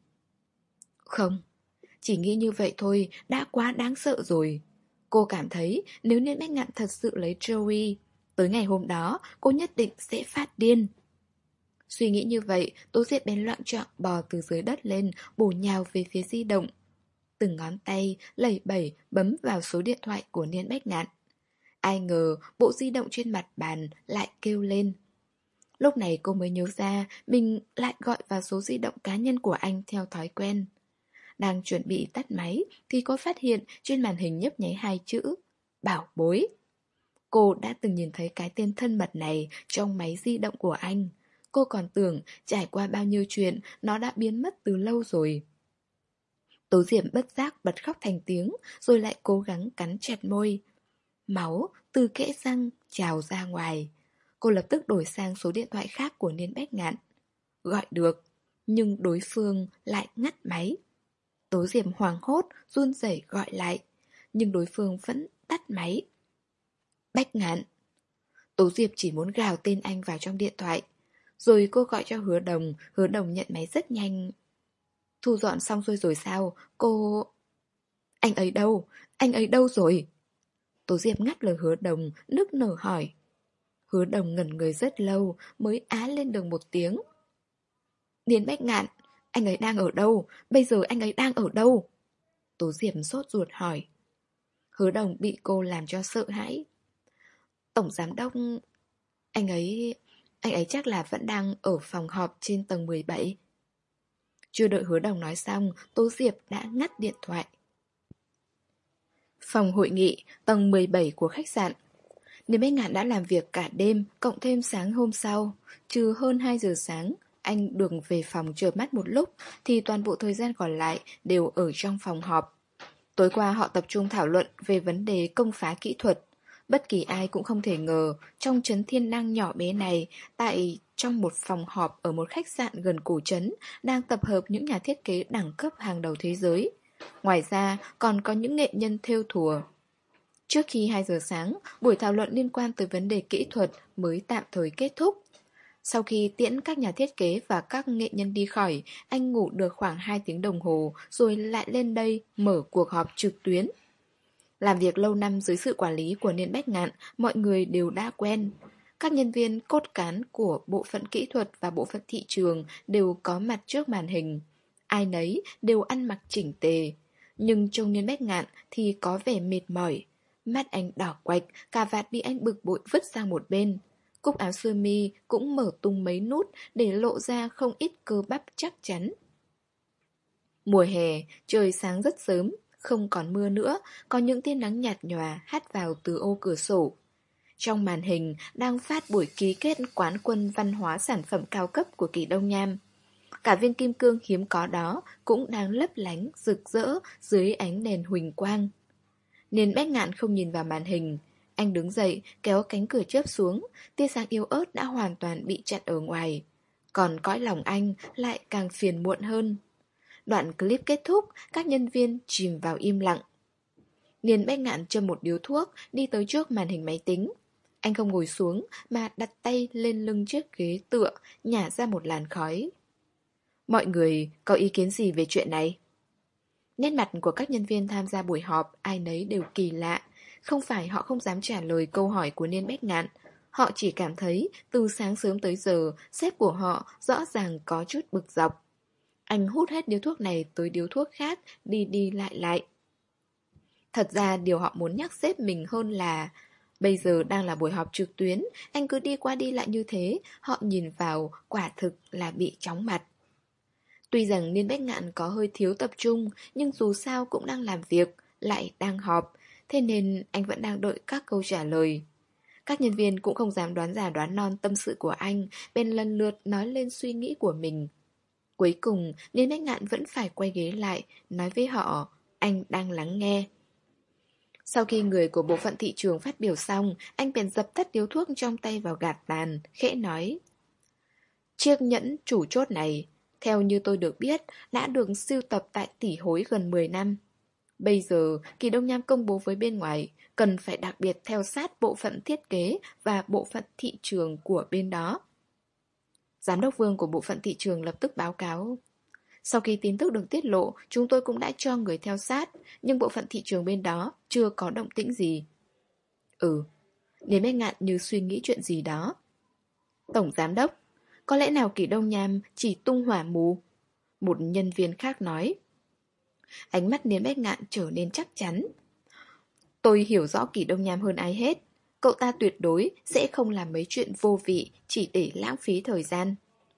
Không, chỉ nghĩ như vậy thôi đã quá đáng sợ rồi. Cô cảm thấy nếu Niên Bách Ngạn thật sự lấy Joey, tới ngày hôm đó cô nhất định sẽ phát điên. Suy nghĩ như vậy, Tố Diệp bèn loạng choạng bò từ dưới đất lên, bổ nhào về phía di động. Từng ngón tay lẩy bẩy bấm vào số điện thoại của Niên Bách Ngạn. Ai ngờ bộ di động trên mặt bàn lại kêu lên. Lúc này cô mới nhớ ra mình lại gọi vào số di động cá nhân của anh theo thói quen. Đang chuẩn bị tắt máy thì cô phát hiện trên màn hình nhấp nháy hai chữ Bảo bối. Cô đã từng nhìn thấy cái tên thân mật này trong máy di động của anh. Cô còn tưởng trải qua bao nhiêu chuyện nó đã biến mất từ lâu rồi. Tố Diệp bất giác bật khóc thành tiếng, rồi lại cố gắng cắn chặt môi. Máu từ kẽ răng trào ra ngoài. Cô lập tức đổi sang số điện thoại khác của Niên Bách Ngạn. Gọi được, nhưng đối phương lại ngắt máy. Tố Diệp hoảng hốt, run rẩy gọi lại, nhưng đối phương vẫn tắt máy. Bách Ngạn. Tố Diệp chỉ muốn gào tên anh vào trong điện thoại. Rồi cô gọi cho Hứa Đồng, Hứa Đồng nhận máy rất nhanh. Thu dọn xong rồi rồi sao? Cô... Anh ấy đâu? Anh ấy đâu rồi? Tố Diệp ngắt lời Hứa Đồng, nức nở hỏi. Hứa Đồng ngẩn người rất lâu mới á lên được một tiếng. Niên Bách Ngạn, anh ấy đang ở đâu? Bây giờ anh ấy đang ở đâu? Tố Diệp sốt ruột hỏi. Hứa Đồng bị cô làm cho sợ hãi. Tổng giám đốc... Anh ấy... Anh ấy chắc là vẫn đang ở phòng họp trên tầng mười bảy. Chưa đợi Hứa Đồng nói xong, Tố Diệp đã ngắt điện thoại. Phòng hội nghị, tầng mười bảy của khách sạn. Niên Bách Ngạn đã làm việc cả đêm, cộng thêm sáng hôm sau. Trừ hơn hai giờ sáng, anh được về phòng chợp mắt một lúc, thì toàn bộ thời gian còn lại đều ở trong phòng họp. Tối qua họ tập trung thảo luận về vấn đề công phá kỹ thuật. Bất kỳ ai cũng không thể ngờ, trong trấn Thiên Năng nhỏ bé này, tại trong một phòng họp ở một khách sạn gần cổ trấn, đang tập hợp những nhà thiết kế đẳng cấp hàng đầu thế giới. Ngoài ra, còn có những nghệ nhân thêu thùa. Trước khi hai giờ sáng, buổi thảo luận liên quan tới vấn đề kỹ thuật mới tạm thời kết thúc. Sau khi tiễn các nhà thiết kế và các nghệ nhân đi khỏi, anh ngủ được khoảng hai tiếng đồng hồ rồi lại lên đây mở cuộc họp trực tuyến. Làm việc lâu năm dưới sự quản lý của Niên Bách Ngạn, mọi người đều đã quen. Các nhân viên cốt cán của bộ phận kỹ thuật và bộ phận thị trường đều có mặt trước màn hình. Ai nấy đều ăn mặc chỉnh tề. Nhưng trông Niên Bách Ngạn thì có vẻ mệt mỏi. Mắt anh đỏ quạch, cà vạt bị anh bực bội vứt sang một bên. Cúc áo sơ mi cũng mở tung mấy nút để lộ ra không ít cơ bắp chắc chắn. Mùa hè, trời sáng rất sớm, không còn mưa nữa, có những tia nắng nhạt nhòa hắt vào từ ô cửa sổ. Trong màn hình đang phát buổi ký kết quán quân văn hóa sản phẩm cao cấp của Kỳ Đông Nham. Cả viên kim cương hiếm có đó cũng đang lấp lánh, rực rỡ dưới ánh đèn huỳnh quang. Niên Bách Ngạn không nhìn vào màn hình. Anh đứng dậy, kéo cánh cửa chớp xuống, tia sáng yếu ớt đã hoàn toàn bị chặn ở ngoài. Còn cõi lòng anh lại càng phiền muộn hơn. Đoạn clip kết thúc, các nhân viên chìm vào im lặng. Niên Bách Ngạn châm một điếu thuốc, đi tới trước màn hình máy tính. Anh không ngồi xuống mà đặt tay lên lưng chiếc ghế tựa, nhả ra một làn khói. Mọi người có ý kiến gì về chuyện này? Nét mặt của các nhân viên tham gia buổi họp ai nấy đều kỳ lạ. Không phải họ không dám trả lời câu hỏi của Niên Bách Ngạn. Họ chỉ cảm thấy từ sáng sớm tới giờ, sếp của họ rõ ràng có chút bực dọc. Anh hút hết điếu thuốc này tới điếu thuốc khác, đi đi lại lại. Thật ra điều họ muốn nhắc sếp mình hơn là bây giờ đang là buổi họp trực tuyến, anh cứ đi qua đi lại như thế, họ nhìn vào quả thực là bị chóng mặt. Tuy rằng Niên Bách Ngạn có hơi thiếu tập trung, nhưng dù sao cũng đang làm việc, lại đang họp, thế nên anh vẫn đang đợi các câu trả lời. Các nhân viên cũng không dám đoán giả đoán non tâm sự của anh, bên lần lượt nói lên suy nghĩ của mình. Cuối cùng, Niên Bách Ngạn vẫn phải quay ghế lại, nói với họ, anh đang lắng nghe. Sau khi người của bộ phận thị trường phát biểu xong, anh bèn dập tắt điếu thuốc trong tay vào gạt tàn, khẽ nói. Chiếc nhẫn chủ chốt này, theo như tôi được biết, đã được sưu tập tại Tỷ Hối gần mười năm. Bây giờ, Kỳ Đông Nham công bố với bên ngoài, cần phải đặc biệt theo sát bộ phận thiết kế và bộ phận thị trường của bên đó. Giám đốc Vương của bộ phận thị trường lập tức báo cáo. Sau khi tin tức được tiết lộ, chúng tôi cũng đã cho người theo sát, nhưng bộ phận thị trường bên đó chưa có động tĩnh gì. Ừ, Niên Bách Ngạn như suy nghĩ chuyện gì đó. Tổng giám đốc, có lẽ nào Kỳ Đông Nham chỉ tung hỏa mù? Một nhân viên khác nói. Ánh mắt Niên Bách Ngạn trở nên chắc chắn. Tôi hiểu rõ Kỳ Đông Nham hơn ai hết. Cậu ta tuyệt đối sẽ không làm mấy chuyện vô vị chỉ để lãng phí thời gian.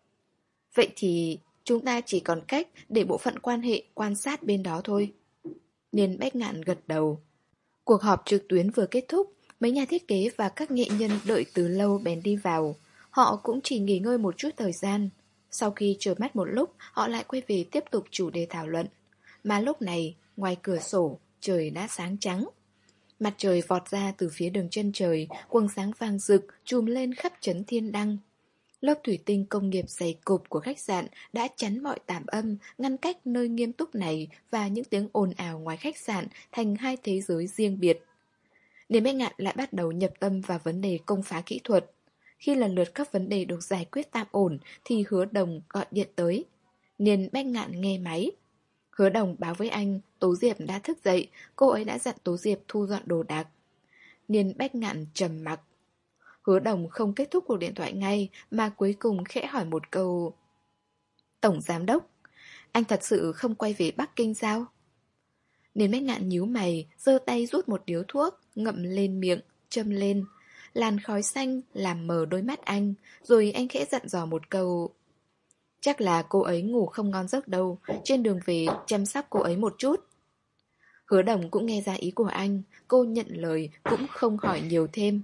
Vậy thì chúng ta chỉ còn cách để bộ phận quan hệ quan sát bên đó thôi. Niên Bách Ngạn gật đầu. Cuộc họp trực tuyến vừa kết thúc, mấy nhà thiết kế và các nghệ nhân đợi từ lâu bèn đi vào. Họ cũng chỉ nghỉ ngơi một chút thời gian. Sau khi chợp mắt một lúc, họ lại quay về tiếp tục chủ đề thảo luận. Mà lúc này, ngoài cửa sổ, trời đã sáng trắng. Mặt trời vọt ra từ phía đường chân trời, quầng sáng vàng rực trùm lên khắp trấn Thiên Đăng. Lớp thủy tinh công nghiệp dày cộp của khách sạn đã chắn mọi tạp âm, ngăn cách nơi nghiêm túc này và những tiếng ồn ào ngoài khách sạn thành hai thế giới riêng biệt. Niên Bách Ngạn lại bắt đầu nhập tâm vào vấn đề công phá kỹ thuật. Khi lần lượt các vấn đề được giải quyết tạm ổn thì Hứa Đồng gọi điện tới. Niên Bách Ngạn nghe máy. Hứa Đồng báo với anh Tố Diệp đã thức dậy, cô ấy đã dặn Tố Diệp thu dọn đồ đạc. Niên Bách Ngạn trầm mặc. Hứa Đồng không kết thúc cuộc điện thoại ngay mà cuối cùng khẽ hỏi một câu. Tổng giám đốc, anh thật sự không quay về Bắc Kinh sao? Niên Bách Ngạn nhíu mày, giơ tay rút một điếu thuốc, ngậm lên miệng, châm lên. Làn khói xanh làm mờ đôi mắt anh, rồi anh khẽ dặn dò một câu. Chắc là cô ấy ngủ không ngon giấc đâu, trên đường về chăm sóc cô ấy một chút. Hứa Đồng cũng nghe ra ý của anh, cô nhận lời cũng không hỏi nhiều thêm.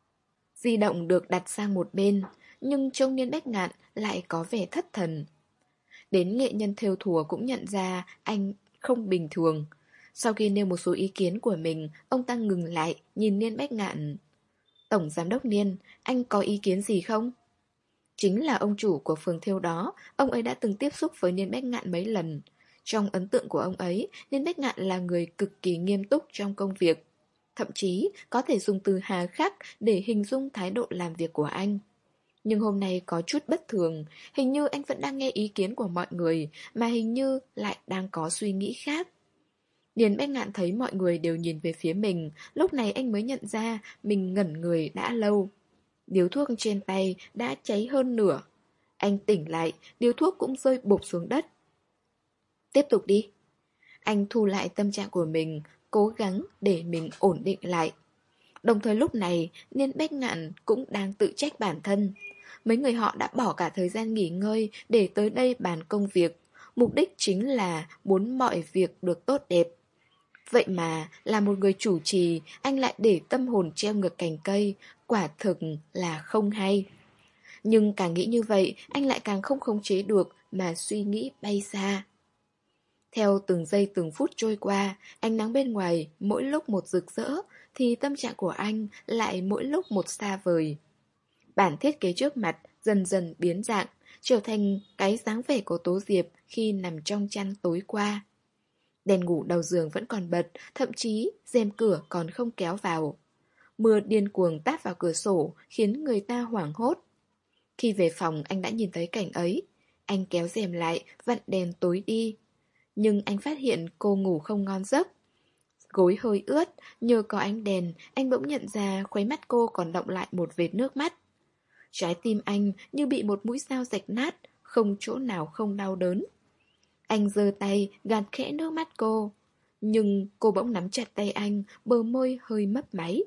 Di động được đặt sang một bên, nhưng trông Niên Bách Ngạn lại có vẻ thất thần. Đến nghệ nhân thêu thùa cũng nhận ra anh không bình thường. Sau khi nêu một số ý kiến của mình, ông ta ngừng lại, nhìn Niên Bách Ngạn. Tổng giám đốc Niên, anh có ý kiến gì không? Chính là ông chủ của phường thêu đó, ông ấy đã từng tiếp xúc với Niên Bách Ngạn mấy lần. Trong ấn tượng của ông ấy, Niên Bách Ngạn là người cực kỳ nghiêm túc trong công việc. Thậm chí có thể dùng từ hà khắc để hình dung thái độ làm việc của anh. Nhưng hôm nay có chút bất thường, hình như anh vẫn đang nghe ý kiến của mọi người, mà hình như lại đang có suy nghĩ khác. Niên Bách Ngạn thấy mọi người đều nhìn về phía mình, lúc này anh mới nhận ra mình ngẩn người đã lâu. Điếu thuốc trên tay đã cháy hơn nửa. Anh tỉnh lại, điếu thuốc cũng rơi bụp xuống đất. Tiếp tục đi. Anh thu lại tâm trạng của mình, cố gắng để mình ổn định lại. Đồng thời lúc này, Niên Bách Ngạn cũng đang tự trách bản thân. Mấy người họ đã bỏ cả thời gian nghỉ ngơi để tới đây bàn công việc. Mục đích chính là muốn mọi việc được tốt đẹp. Vậy mà, là một người chủ trì, anh lại để tâm hồn treo ngược cành cây, quả thực là không hay. Nhưng càng nghĩ như vậy, anh lại càng không khống chế được mà suy nghĩ bay xa. Theo từng giây từng phút trôi qua, ánh nắng bên ngoài mỗi lúc một rực rỡ, thì tâm trạng của anh lại mỗi lúc một xa vời. Bản thiết kế trước mặt dần dần biến dạng, trở thành cái dáng vẻ của Tố Diệp khi nằm trong chăn tối qua. Đèn ngủ đầu giường vẫn còn bật, thậm chí rèm cửa còn không kéo vào. Mưa điên cuồng tát vào cửa sổ khiến người ta hoảng hốt. Khi về phòng anh đã nhìn thấy cảnh ấy. Anh kéo rèm lại, vặn đèn tối đi. Nhưng anh phát hiện cô ngủ không ngon giấc. Gối hơi ướt, nhờ có ánh đèn, anh bỗng nhận ra khóe mắt cô còn đọng lại một vệt nước mắt. Trái tim anh như bị một mũi dao rạch nát, không chỗ nào không đau đớn. Anh giơ tay gạt khẽ nước mắt cô, nhưng cô bỗng nắm chặt tay anh, bờ môi hơi mấp máy.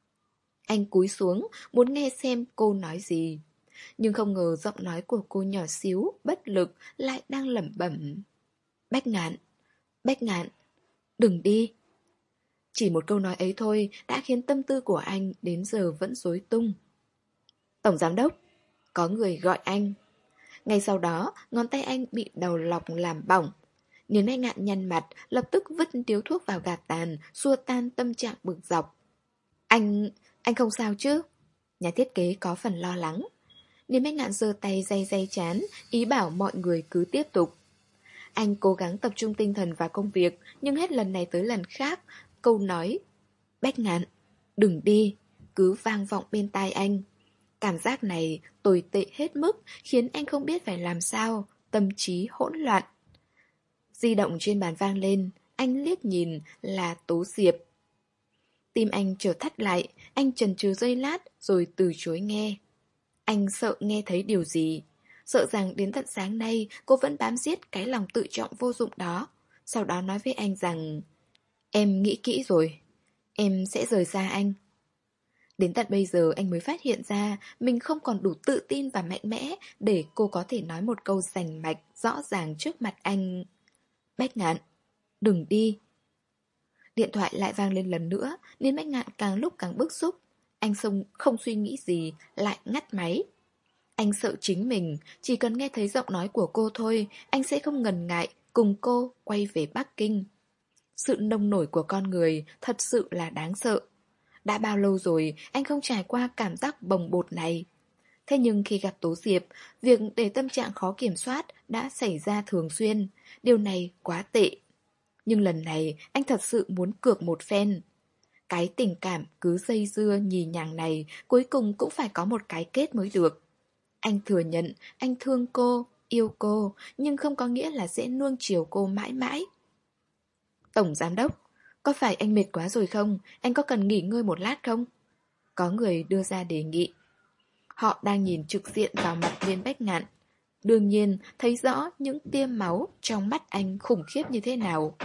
Anh cúi xuống, muốn nghe xem cô nói gì. Nhưng không ngờ giọng nói của cô nhỏ xíu, bất lực, lại đang lẩm bẩm. Bách Ngạn, Bách Ngạn, đừng đi. Chỉ một câu nói ấy thôi đã khiến tâm tư của anh đến giờ vẫn rối tung. Tổng giám đốc, có người gọi anh. Ngay sau đó, ngón tay anh bị đầu lọc làm bỏng. Niến Bách Ngạn nhăn mặt, lập tức vứt điếu thuốc vào gạt tàn, xua tan tâm trạng bực dọc. Anh, anh không sao chứ? Nhà thiết kế có phần lo lắng. Niến Bách Ngạn giơ tay day day chán, ý bảo mọi người cứ tiếp tục. Anh cố gắng tập trung tinh thần vào công việc, nhưng hết lần này tới lần khác, câu nói Bách Ngạn, đừng đi, cứ vang vọng bên tai anh. Cảm giác này tồi tệ hết mức, khiến anh không biết phải làm sao, tâm trí hỗn loạn. Di động trên bàn vang lên, anh liếc nhìn là Tố Diệp. Tim anh chợt thắt lại, anh chần chừ giây lát rồi từ chối nghe. Anh sợ nghe thấy điều gì, sợ rằng đến tận sáng nay cô vẫn bám giết cái lòng tự trọng vô dụng đó. Sau đó nói với anh rằng em nghĩ kỹ rồi, em sẽ rời xa anh. Đến tận bây giờ anh mới phát hiện ra mình không còn đủ tự tin và mạnh mẽ để cô có thể nói một câu rành mạch, rõ ràng trước mặt anh. Bách Ngạn, đừng đi. Điện thoại lại vang lên lần nữa, nên Bách Ngạn càng lúc càng bức xúc. Anh không, không suy nghĩ gì, lại ngắt máy. Anh sợ chính mình, chỉ cần nghe thấy giọng nói của cô thôi, anh sẽ không ngần ngại cùng cô quay về Bắc Kinh. Sự nông nổi của con người thật sự là đáng sợ. Đã bao lâu rồi anh không trải qua cảm giác bồng bột này. Thế nhưng khi gặp Tố Diệp, việc để tâm trạng khó kiểm soát đã xảy ra thường xuyên. Điều này quá tệ. Nhưng lần này anh thật sự muốn cược một phen. Cái tình cảm cứ dây dưa nhì nhằng này cuối cùng cũng phải có một cái kết mới được. Anh thừa nhận anh thương cô, yêu cô, nhưng không có nghĩa là sẽ nuông chiều cô mãi mãi. Tổng giám đốc, có phải anh mệt quá rồi không? Anh có cần nghỉ ngơi một lát không? Có người đưa ra đề nghị. Họ đang nhìn trực diện vào mặt Liên Bách Ngạn. Đương nhiên thấy rõ những tia máu trong mắt anh khủng khiếp như thế nào.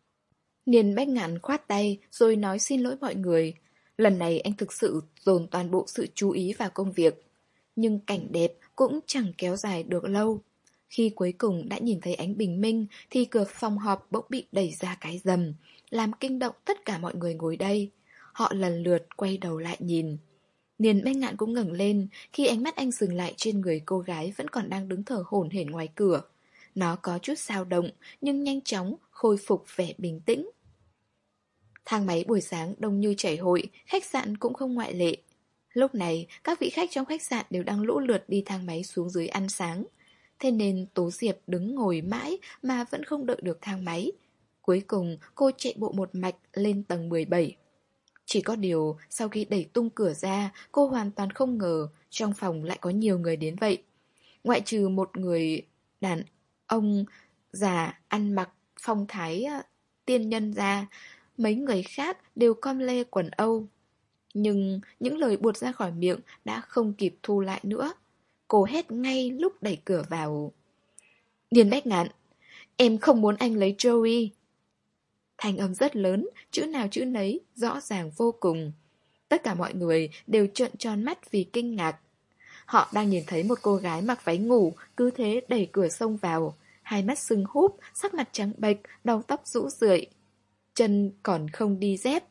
Liên Bách Ngạn khoát tay rồi nói xin lỗi mọi người. Lần này anh thực sự dồn toàn bộ sự chú ý vào công việc. Nhưng cảnh đẹp cũng chẳng kéo dài được lâu. Khi cuối cùng đã nhìn thấy ánh bình minh thì cửa phòng họp bỗng bị đẩy ra cái rầm, làm kinh động tất cả mọi người ngồi đây. Họ lần lượt quay đầu lại nhìn. Niền Bách Ngạn cũng ngẩng lên khi ánh mắt anh dừng lại trên người cô gái vẫn còn đang đứng thở hổn hển ngoài cửa. Nó có chút dao động nhưng nhanh chóng khôi phục vẻ bình tĩnh. Thang máy buổi sáng đông như chảy hội, khách sạn cũng không ngoại lệ. Lúc này, các vị khách trong khách sạn đều đang lũ lượt đi thang máy xuống dưới ăn sáng. Thế nên Tố Diệp đứng ngồi mãi mà vẫn không đợi được thang máy. Cuối cùng, cô chạy bộ một mạch lên tầng mười bảy. Chỉ có điều, sau khi đẩy tung cửa ra, cô hoàn toàn không ngờ trong phòng lại có nhiều người đến vậy. Ngoại trừ một người đàn ông già ăn mặc phong thái tiên nhân ra, mấy người khác đều com lê quần Âu. Nhưng những lời buột ra khỏi miệng đã không kịp thu lại nữa. Cô hét ngay lúc đẩy cửa vào. Điền Bách Ngạn, em không muốn anh lấy Joey. Thanh âm rất lớn, chữ nào chữ nấy, rõ ràng vô cùng. Tất cả mọi người đều trợn tròn mắt vì kinh ngạc. Họ đang nhìn thấy một cô gái mặc váy ngủ, cứ thế đẩy cửa xông vào. Hai mắt sưng húp, sắc mặt trắng bệch, đầu tóc rũ rượi. Chân còn không đi dép.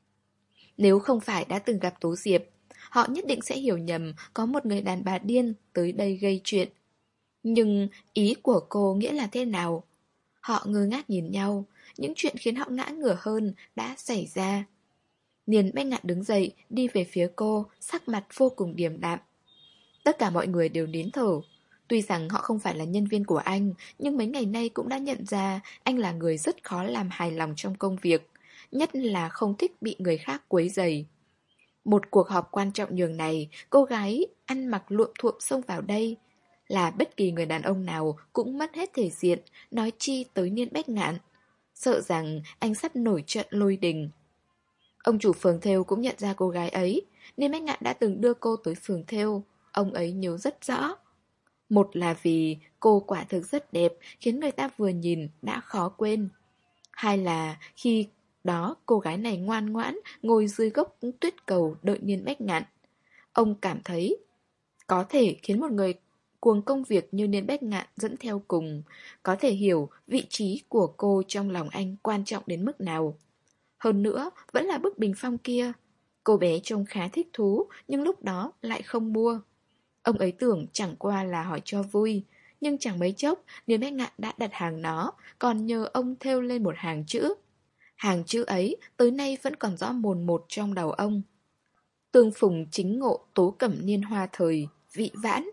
Nếu không phải đã từng gặp Tố Diệp, họ nhất định sẽ hiểu nhầm có một người đàn bà điên tới đây gây chuyện. Nhưng ý của cô nghĩa là thế nào? Họ ngơ ngác nhìn nhau, những chuyện khiến họ ngã ngửa hơn đã xảy ra. Niền Bách Ngạn đứng dậy, đi về phía cô, sắc mặt vô cùng điềm đạm. Tất cả mọi người đều nín thở. Tuy rằng họ không phải là nhân viên của anh, nhưng mấy ngày nay cũng đã nhận ra anh là người rất khó làm hài lòng trong công việc, nhất là không thích bị người khác quấy rầy. Một cuộc họp quan trọng nhường này, cô gái ăn mặc luộm thuộm xông vào đây, là bất kỳ người đàn ông nào cũng mất hết thể diện, nói chi tới Niên Bách Ngạn. sợ rằng anh sắp nổi trận lôi đình. Ông chủ phường thêu cũng nhận ra cô gái ấy, nên Bách Ngạn đã từng đưa cô tới phường thêu. Ông ấy nhớ rất rõ. Một là vì cô quả thực rất đẹp, khiến người ta vừa nhìn đã khó quên. Hai là khi đó cô gái này ngoan ngoãn ngồi dưới gốc tuyết cầu đợi Niên Bách Ngạn. Ông cảm thấy có thể khiến một người cuồng công việc như Niên Bách Ngạn dẫn theo cùng, có thể hiểu vị trí của cô trong lòng anh quan trọng đến mức nào. Hơn nữa, vẫn là bức bình phong kia. Cô bé trông khá thích thú, nhưng lúc đó lại không mua. Ông ấy tưởng chẳng qua là hỏi cho vui, nhưng chẳng mấy chốc, Niên Bách Ngạn đã đặt hàng nó, còn nhờ ông thêu lên một hàng chữ. Hàng chữ ấy tới nay vẫn còn rõ mồn một trong đầu ông. Tương phùng chính ngộ tố cẩm niên hoa thời, vị vãn.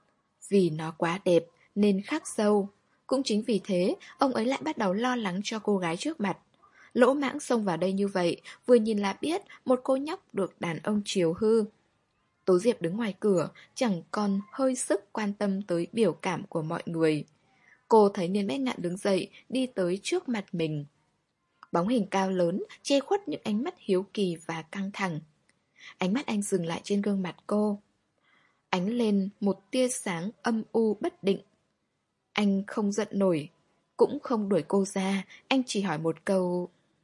Vì nó quá đẹp nên khắc sâu. Cũng chính vì thế, ông ấy lại bắt đầu lo lắng cho cô gái trước mặt. Lỗ mãng xông vào đây như vậy, vừa nhìn là biết một cô nhóc được đàn ông chiều hư. Tố Diệp đứng ngoài cửa, chẳng còn hơi sức quan tâm tới biểu cảm của mọi người. Cô thấy Niên Bách Ngạn đứng dậy, đi tới trước mặt mình. Bóng hình cao lớn, che khuất những ánh mắt hiếu kỳ và căng thẳng. Ánh mắt anh dừng lại trên gương mặt cô. Ánh lên một tia sáng âm u bất định. Anh không giận nổi, cũng không đuổi cô ra, anh chỉ hỏi một câu.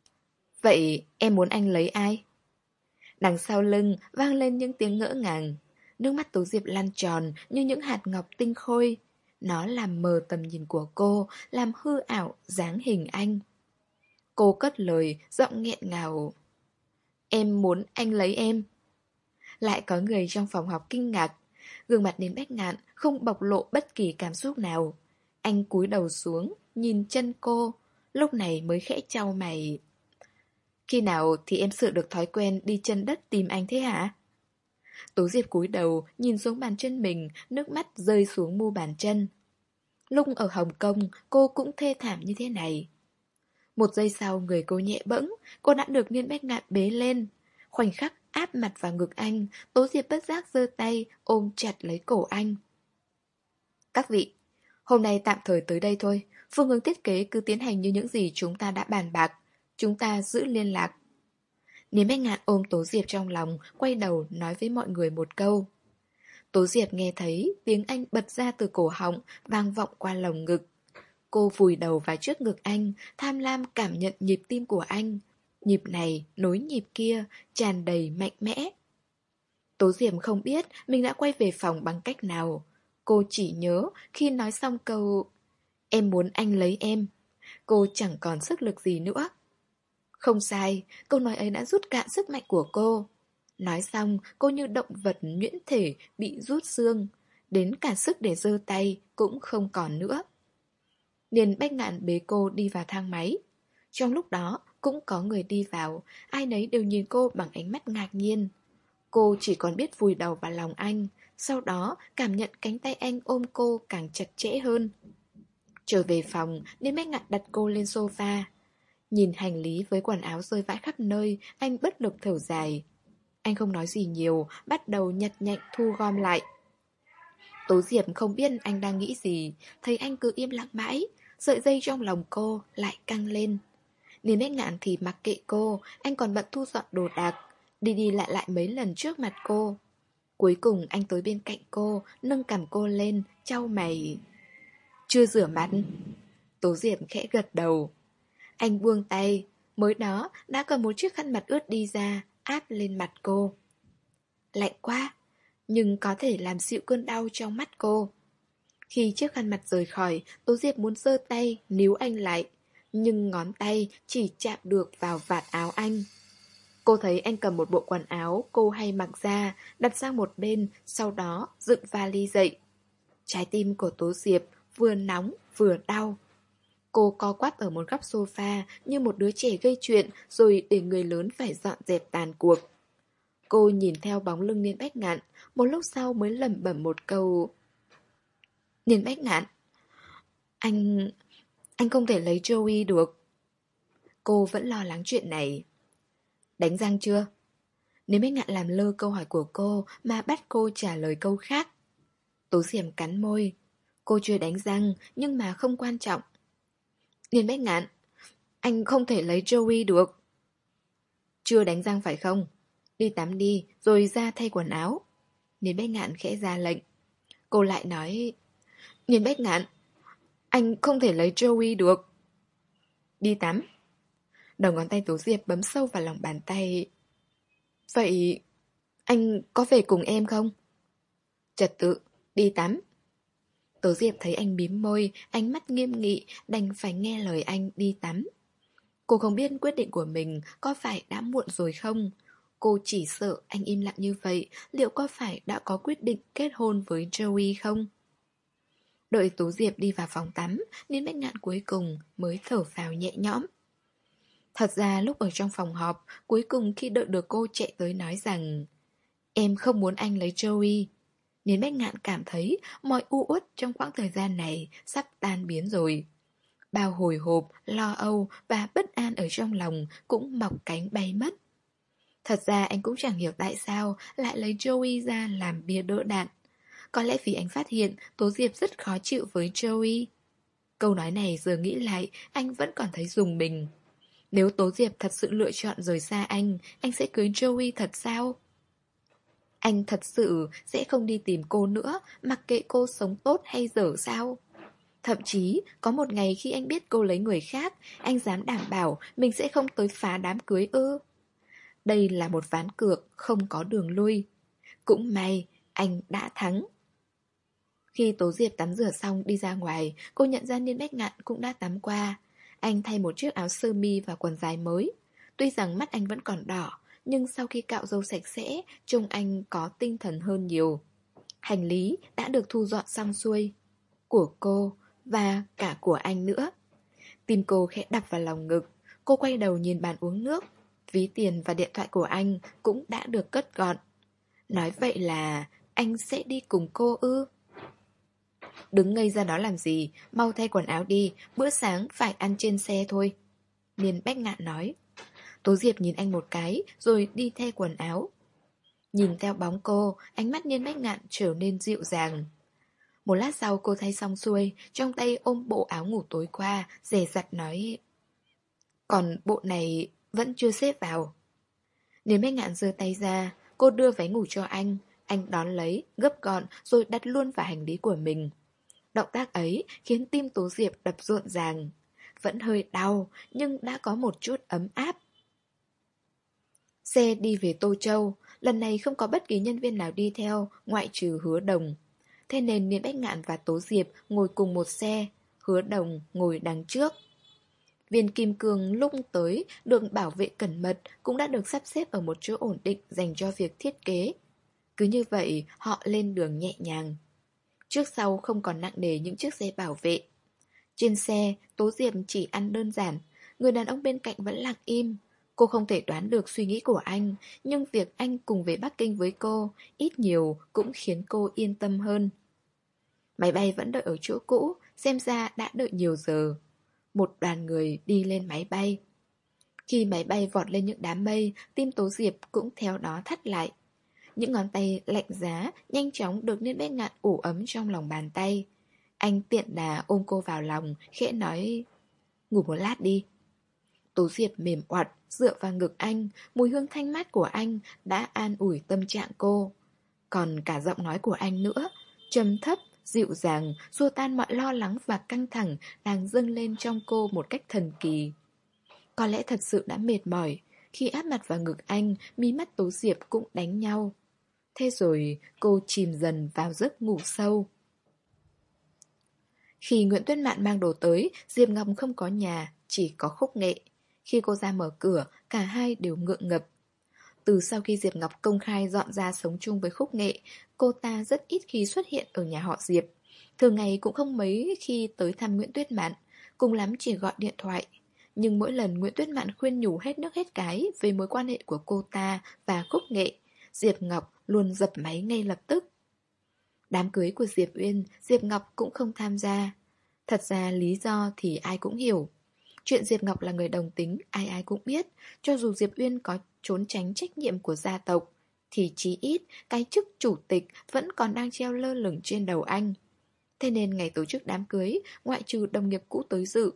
Vậy em muốn anh lấy ai? Đằng sau lưng vang lên những tiếng ngỡ ngàng. Nước mắt Tố Diệp lăn tròn như những hạt ngọc tinh khôi. Nó làm mờ tầm nhìn của cô, làm hư ảo dáng hình anh. Cô cất lời, giọng nghẹn ngào. Em muốn anh lấy em. Lại có người trong phòng học kinh ngạc. Gương mặt Niên Bách Ngạn không bộc lộ bất kỳ cảm xúc nào. Anh cúi đầu xuống, nhìn chân cô. Lúc này mới khẽ chau mày. Khi nào thì em sửa được thói quen đi chân đất tìm anh thế hả? Tố Diệp cúi đầu, nhìn xuống bàn chân mình, nước mắt rơi xuống mu bàn chân. Lúc ở Hồng Kông, cô cũng thê thảm như thế này. Một giây sau, người cô nhẹ bẫng, cô đã được Niên Bách Ngạn bế lên. Khoảnh khắc áp mặt vào ngực anh, Tố Diệp bất giác giơ tay, ôm chặt lấy cổ anh. Các vị, hôm nay tạm thời tới đây thôi. Phương hướng thiết kế cứ tiến hành như những gì chúng ta đã bàn bạc. Chúng ta giữ liên lạc. Niên Bách Ngạn ôm Tố Diệp trong lòng, quay đầu nói với mọi người một câu. Tố Diệp nghe thấy tiếng anh bật ra từ cổ họng, vang vọng qua lồng ngực. Cô vùi đầu vào trước ngực anh, tham lam cảm nhận nhịp tim của anh. Nhịp này nối nhịp kia, tràn đầy mạnh mẽ. Tố Diệp không biết mình đã quay về phòng bằng cách nào. Cô chỉ nhớ khi nói xong câu em muốn anh lấy em, cô chẳng còn sức lực gì nữa. Không sai, câu nói ấy đã rút cạn sức mạnh của cô. Nói xong, cô như động vật nhuyễn thể bị rút xương, đến cả sức để giơ tay cũng không còn nữa. Niên Bách Ngạn bế cô đi vào thang máy. Trong lúc đó, cũng có người đi vào, ai nấy đều nhìn cô bằng ánh mắt ngạc nhiên. Cô chỉ còn biết vùi đầu vào lòng anh, sau đó cảm nhận cánh tay anh ôm cô càng chặt chẽ hơn. Trở về phòng, Niên Bách Ngạn đặt cô lên sofa. Nhìn hành lý với quần áo rơi vãi khắp nơi, anh bất lực thở dài. Anh không nói gì nhiều, bắt đầu nhặt nhạnh thu gom lại. Tố Diệp không biết anh đang nghĩ gì, thấy anh cứ im lặng mãi, sợi dây trong lòng cô lại căng lên. Niên Bách Ngạn thì mặc kệ cô, anh còn bận thu dọn đồ đạc, đi đi lại lại mấy lần trước mặt cô. Cuối cùng anh tới bên cạnh cô, nâng cằm cô lên, chau mày. Chưa rửa mặt? Tố Diệp khẽ gật đầu. Anh buông tay, mới đó đã cầm một chiếc khăn mặt ướt đi ra, áp lên mặt cô. Lạnh quá, nhưng có thể làm dịu cơn đau trong mắt cô. Khi chiếc khăn mặt rời khỏi, Tố Diệp muốn giơ tay níu anh lại, nhưng ngón tay chỉ chạm được vào vạt áo anh. Cô thấy anh cầm một bộ quần áo cô hay mặc ra, đặt sang một bên, sau đó dựng vali dậy. Trái tim của Tố Diệp vừa nóng vừa đau. Cô co quắp ở một góc sofa như một đứa trẻ gây chuyện rồi để người lớn phải dọn dẹp tàn cuộc. Cô nhìn theo bóng lưng Niên Bách Ngạn, một lúc sau mới lẩm bẩm một câu. Niên Bách Ngạn, anh... anh không thể lấy Joey được. Cô vẫn lo lắng chuyện này. Đánh răng chưa? Niên Bách Ngạn làm lơ câu hỏi của cô mà bắt cô trả lời câu khác. Tố Diệp cắn môi. Cô chưa đánh răng nhưng mà không quan trọng. Niên Bách Ngạn, Anh không thể lấy Joey được. Chưa đánh răng phải không? Đi tắm đi, rồi ra thay quần áo. Niên Bách Ngạn khẽ ra lệnh. Cô lại nói, Niên Bách Ngạn, anh không thể lấy Joey được. Đi tắm. Đầu ngón tay Tố Diệp bấm sâu vào lòng bàn tay. Vậy anh có về cùng em không? Trật tự, đi tắm. Tố Diệp thấy anh mím môi, ánh mắt nghiêm nghị, đành phải nghe lời anh đi tắm. Cô không biết quyết định của mình có phải đã muộn rồi không? Cô chỉ sợ anh im lặng như vậy, liệu có phải đã có quyết định kết hôn với Joey không? Đợi Tố Diệp đi vào phòng tắm, Niên Bách Ngạn cuối cùng mới thở phào nhẹ nhõm. Thật ra lúc ở trong phòng họp, cuối cùng khi đợi được cô chạy tới nói rằng em không muốn anh lấy Joey, Niên Bách Ngạn cảm thấy mọi u uất trong quãng thời gian này sắp tan biến rồi. Bao hồi hộp, lo âu và bất an ở trong lòng cũng mọc cánh bay mất. Thật ra anh cũng chẳng hiểu tại sao lại lấy Joey ra làm bia đỡ đạn. Có lẽ vì anh phát hiện Tố Diệp rất khó chịu với Joey. Câu nói này giờ nghĩ lại, anh vẫn còn thấy rùng mình. Nếu Tố Diệp thật sự lựa chọn rời xa anh, anh sẽ cưới Joey thật sao? Anh thật sự sẽ không đi tìm cô nữa, mặc kệ cô sống tốt hay dở sao? Thậm chí, có một ngày khi anh biết cô lấy người khác, anh dám đảm bảo mình sẽ không tới phá đám cưới ư. Đây là một ván cược không có đường lui. Cũng may, anh đã thắng. Khi Tố Diệp tắm rửa xong đi ra ngoài, cô nhận ra Niên Bách Ngạn cũng đã tắm qua. Anh thay một chiếc áo sơ mi và quần dài mới. Tuy rằng mắt anh vẫn còn đỏ, nhưng sau khi cạo râu sạch sẽ, trông anh có tinh thần hơn nhiều. Hành lý đã được thu dọn xong xuôi. Của cô và cả của anh nữa. Tim cô khẽ đập vào lòng ngực. Cô quay đầu nhìn bàn uống nước. Ví tiền và điện thoại của anh cũng đã được cất gọn. Nói vậy là anh sẽ đi cùng cô ư? Đứng ngây ra đó làm gì, mau thay quần áo đi, bữa sáng phải ăn trên xe thôi. Niên Bách Ngạn nói. Tố Diệp nhìn anh một cái, rồi đi thay quần áo. Nhìn theo bóng cô, ánh mắt Niên Bách Ngạn trở nên dịu dàng. Một lát sau cô thay xong xuôi, trong tay ôm bộ áo ngủ tối qua, dè dặt nói. Còn bộ này vẫn chưa xếp vào. Niên Bách Ngạn giơ tay ra, cô đưa váy ngủ cho anh. Anh đón lấy, gấp gọn rồi đặt luôn vào hành lý của mình. Động tác ấy khiến tim Tố Diệp đập rộn ràng. Vẫn hơi đau, nhưng đã có một chút ấm áp. Xe đi về Tô Châu, lần này không có bất kỳ nhân viên nào đi theo, ngoại trừ Hứa Đồng. Thế nên Niên Bách Ngạn và Tố Diệp ngồi cùng một xe, Hứa Đồng ngồi đằng trước. Viên kim cương lúc tới được bảo vệ cẩn mật cũng đã được sắp xếp ở một chỗ ổn định dành cho việc thiết kế. Cứ như vậy họ lên đường nhẹ nhàng. Trước sau không còn nặng nề những chiếc xe bảo vệ. Trên xe, Tố Diệp chỉ ăn đơn giản, người đàn ông bên cạnh vẫn lặng im. Cô không thể đoán được suy nghĩ của anh, nhưng việc anh cùng về Bắc Kinh với cô, ít nhiều cũng khiến cô yên tâm hơn. Máy bay vẫn đợi ở chỗ cũ, xem ra đã đợi nhiều giờ. Một đoàn người đi lên máy bay. Khi máy bay vọt lên những đám mây, tim Tố Diệp cũng theo đó thắt lại. Những ngón tay lạnh giá nhanh chóng được Niên Bách Ngạn ủ ấm trong lòng bàn tay. Anh tiện đà ôm cô vào lòng, khẽ nói, ngủ một lát đi. Tố Diệp mềm oặt, dựa vào ngực anh, mùi hương thanh mát của anh đã an ủi tâm trạng cô. Còn cả giọng nói của anh nữa, trầm thấp, dịu dàng, xua tan mọi lo lắng và căng thẳng đang dâng lên trong cô một cách thần kỳ. Có lẽ thật sự đã mệt mỏi, khi áp mặt vào ngực anh, mí mắt Tố Diệp cũng đánh nhau. Thế rồi cô chìm dần vào giấc ngủ sâu. Khi Nguyễn Tuyết Mạn mang đồ tới, Diệp Ngọc không có nhà, chỉ có Khúc Nghệ. Khi cô ra mở cửa, cả hai đều ngượng ngập. Từ sau khi Diệp Ngọc công khai dọn ra sống chung với Khúc Nghệ, cô ta rất ít khi xuất hiện ở nhà họ Diệp. Thường ngày cũng không mấy khi tới thăm Nguyễn Tuyết Mạn, cùng lắm chỉ gọi điện thoại. Nhưng mỗi lần Nguyễn Tuyết Mạn khuyên nhủ hết nước hết cái về mối quan hệ của cô ta và Khúc Nghệ, Diệp Ngọc luôn dập máy ngay lập tức. Đám cưới của Diệp Uyên, Diệp Ngọc cũng không tham gia. Thật ra lý do thì ai cũng hiểu. Chuyện Diệp Ngọc là người đồng tính, ai ai cũng biết. Cho dù Diệp Uyên có trốn tránh trách nhiệm của gia tộc, thì chí ít cái chức chủ tịch vẫn còn đang treo lơ lửng trên đầu anh. Thế nên ngày tổ chức đám cưới, ngoại trừ đồng nghiệp cũ tới dự,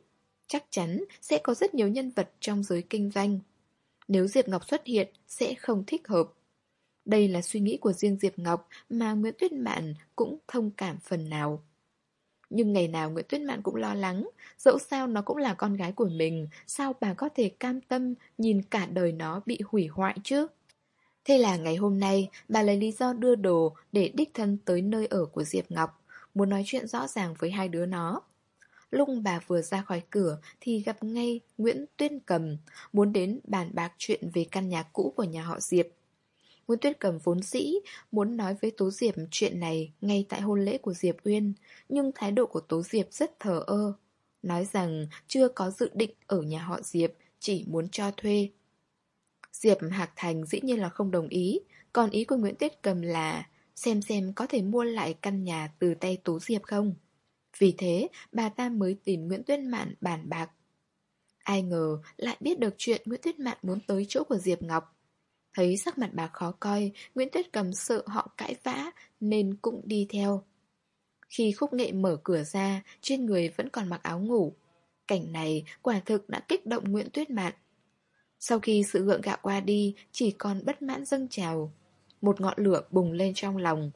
chắc chắn sẽ có rất nhiều nhân vật trong giới kinh doanh. Nếu Diệp Ngọc xuất hiện sẽ không thích hợp. Đây là suy nghĩ của riêng Diệp Ngọc mà Nguyễn Tuyết Mạn cũng thông cảm phần nào. Nhưng ngày nào Nguyễn Tuyết Mạn cũng lo lắng, dẫu sao nó cũng là con gái của mình, sao bà có thể cam tâm nhìn cả đời nó bị hủy hoại chứ? Thế là ngày hôm nay, bà lấy lý do đưa đồ để đích thân tới nơi ở của Diệp Ngọc, muốn nói chuyện rõ ràng với hai đứa nó. Lúc bà vừa ra khỏi cửa thì gặp ngay Nguyễn Tuyết Cầm, muốn đến bàn bạc chuyện về căn nhà cũ của nhà họ Diệp. Nguyễn Tuyết Cầm vốn dĩ muốn nói với Tố Diệp chuyện này ngay tại hôn lễ của Diệp Uyên, nhưng thái độ của Tố Diệp rất thờ ơ, nói rằng chưa có dự định ở nhà họ Diệp, chỉ muốn cho thuê. Diệp Hạc Thành dĩ nhiên là không đồng ý, còn ý của Nguyễn Tuyết Cầm là xem xem có thể mua lại căn nhà từ tay Tố Diệp không. Vì thế, bà ta mới tìm Nguyễn Tuyết Mạn bàn bạc. Ai ngờ lại biết được chuyện Nguyễn Tuyết Mạn muốn tới chỗ của Diệp Ngọc. Thấy sắc mặt bà khó coi, Nguyễn Tuyết Cầm sợ họ cãi vã nên cũng đi theo. Khi Khúc Nghệ mở cửa ra, trên người vẫn còn mặc áo ngủ. Cảnh này quả thực đã kích động Nguyễn Tuyết Mạn. Sau khi sự gượng gạo qua đi, chỉ còn bất mãn dâng trào. Một ngọn lửa bùng lên trong lòng.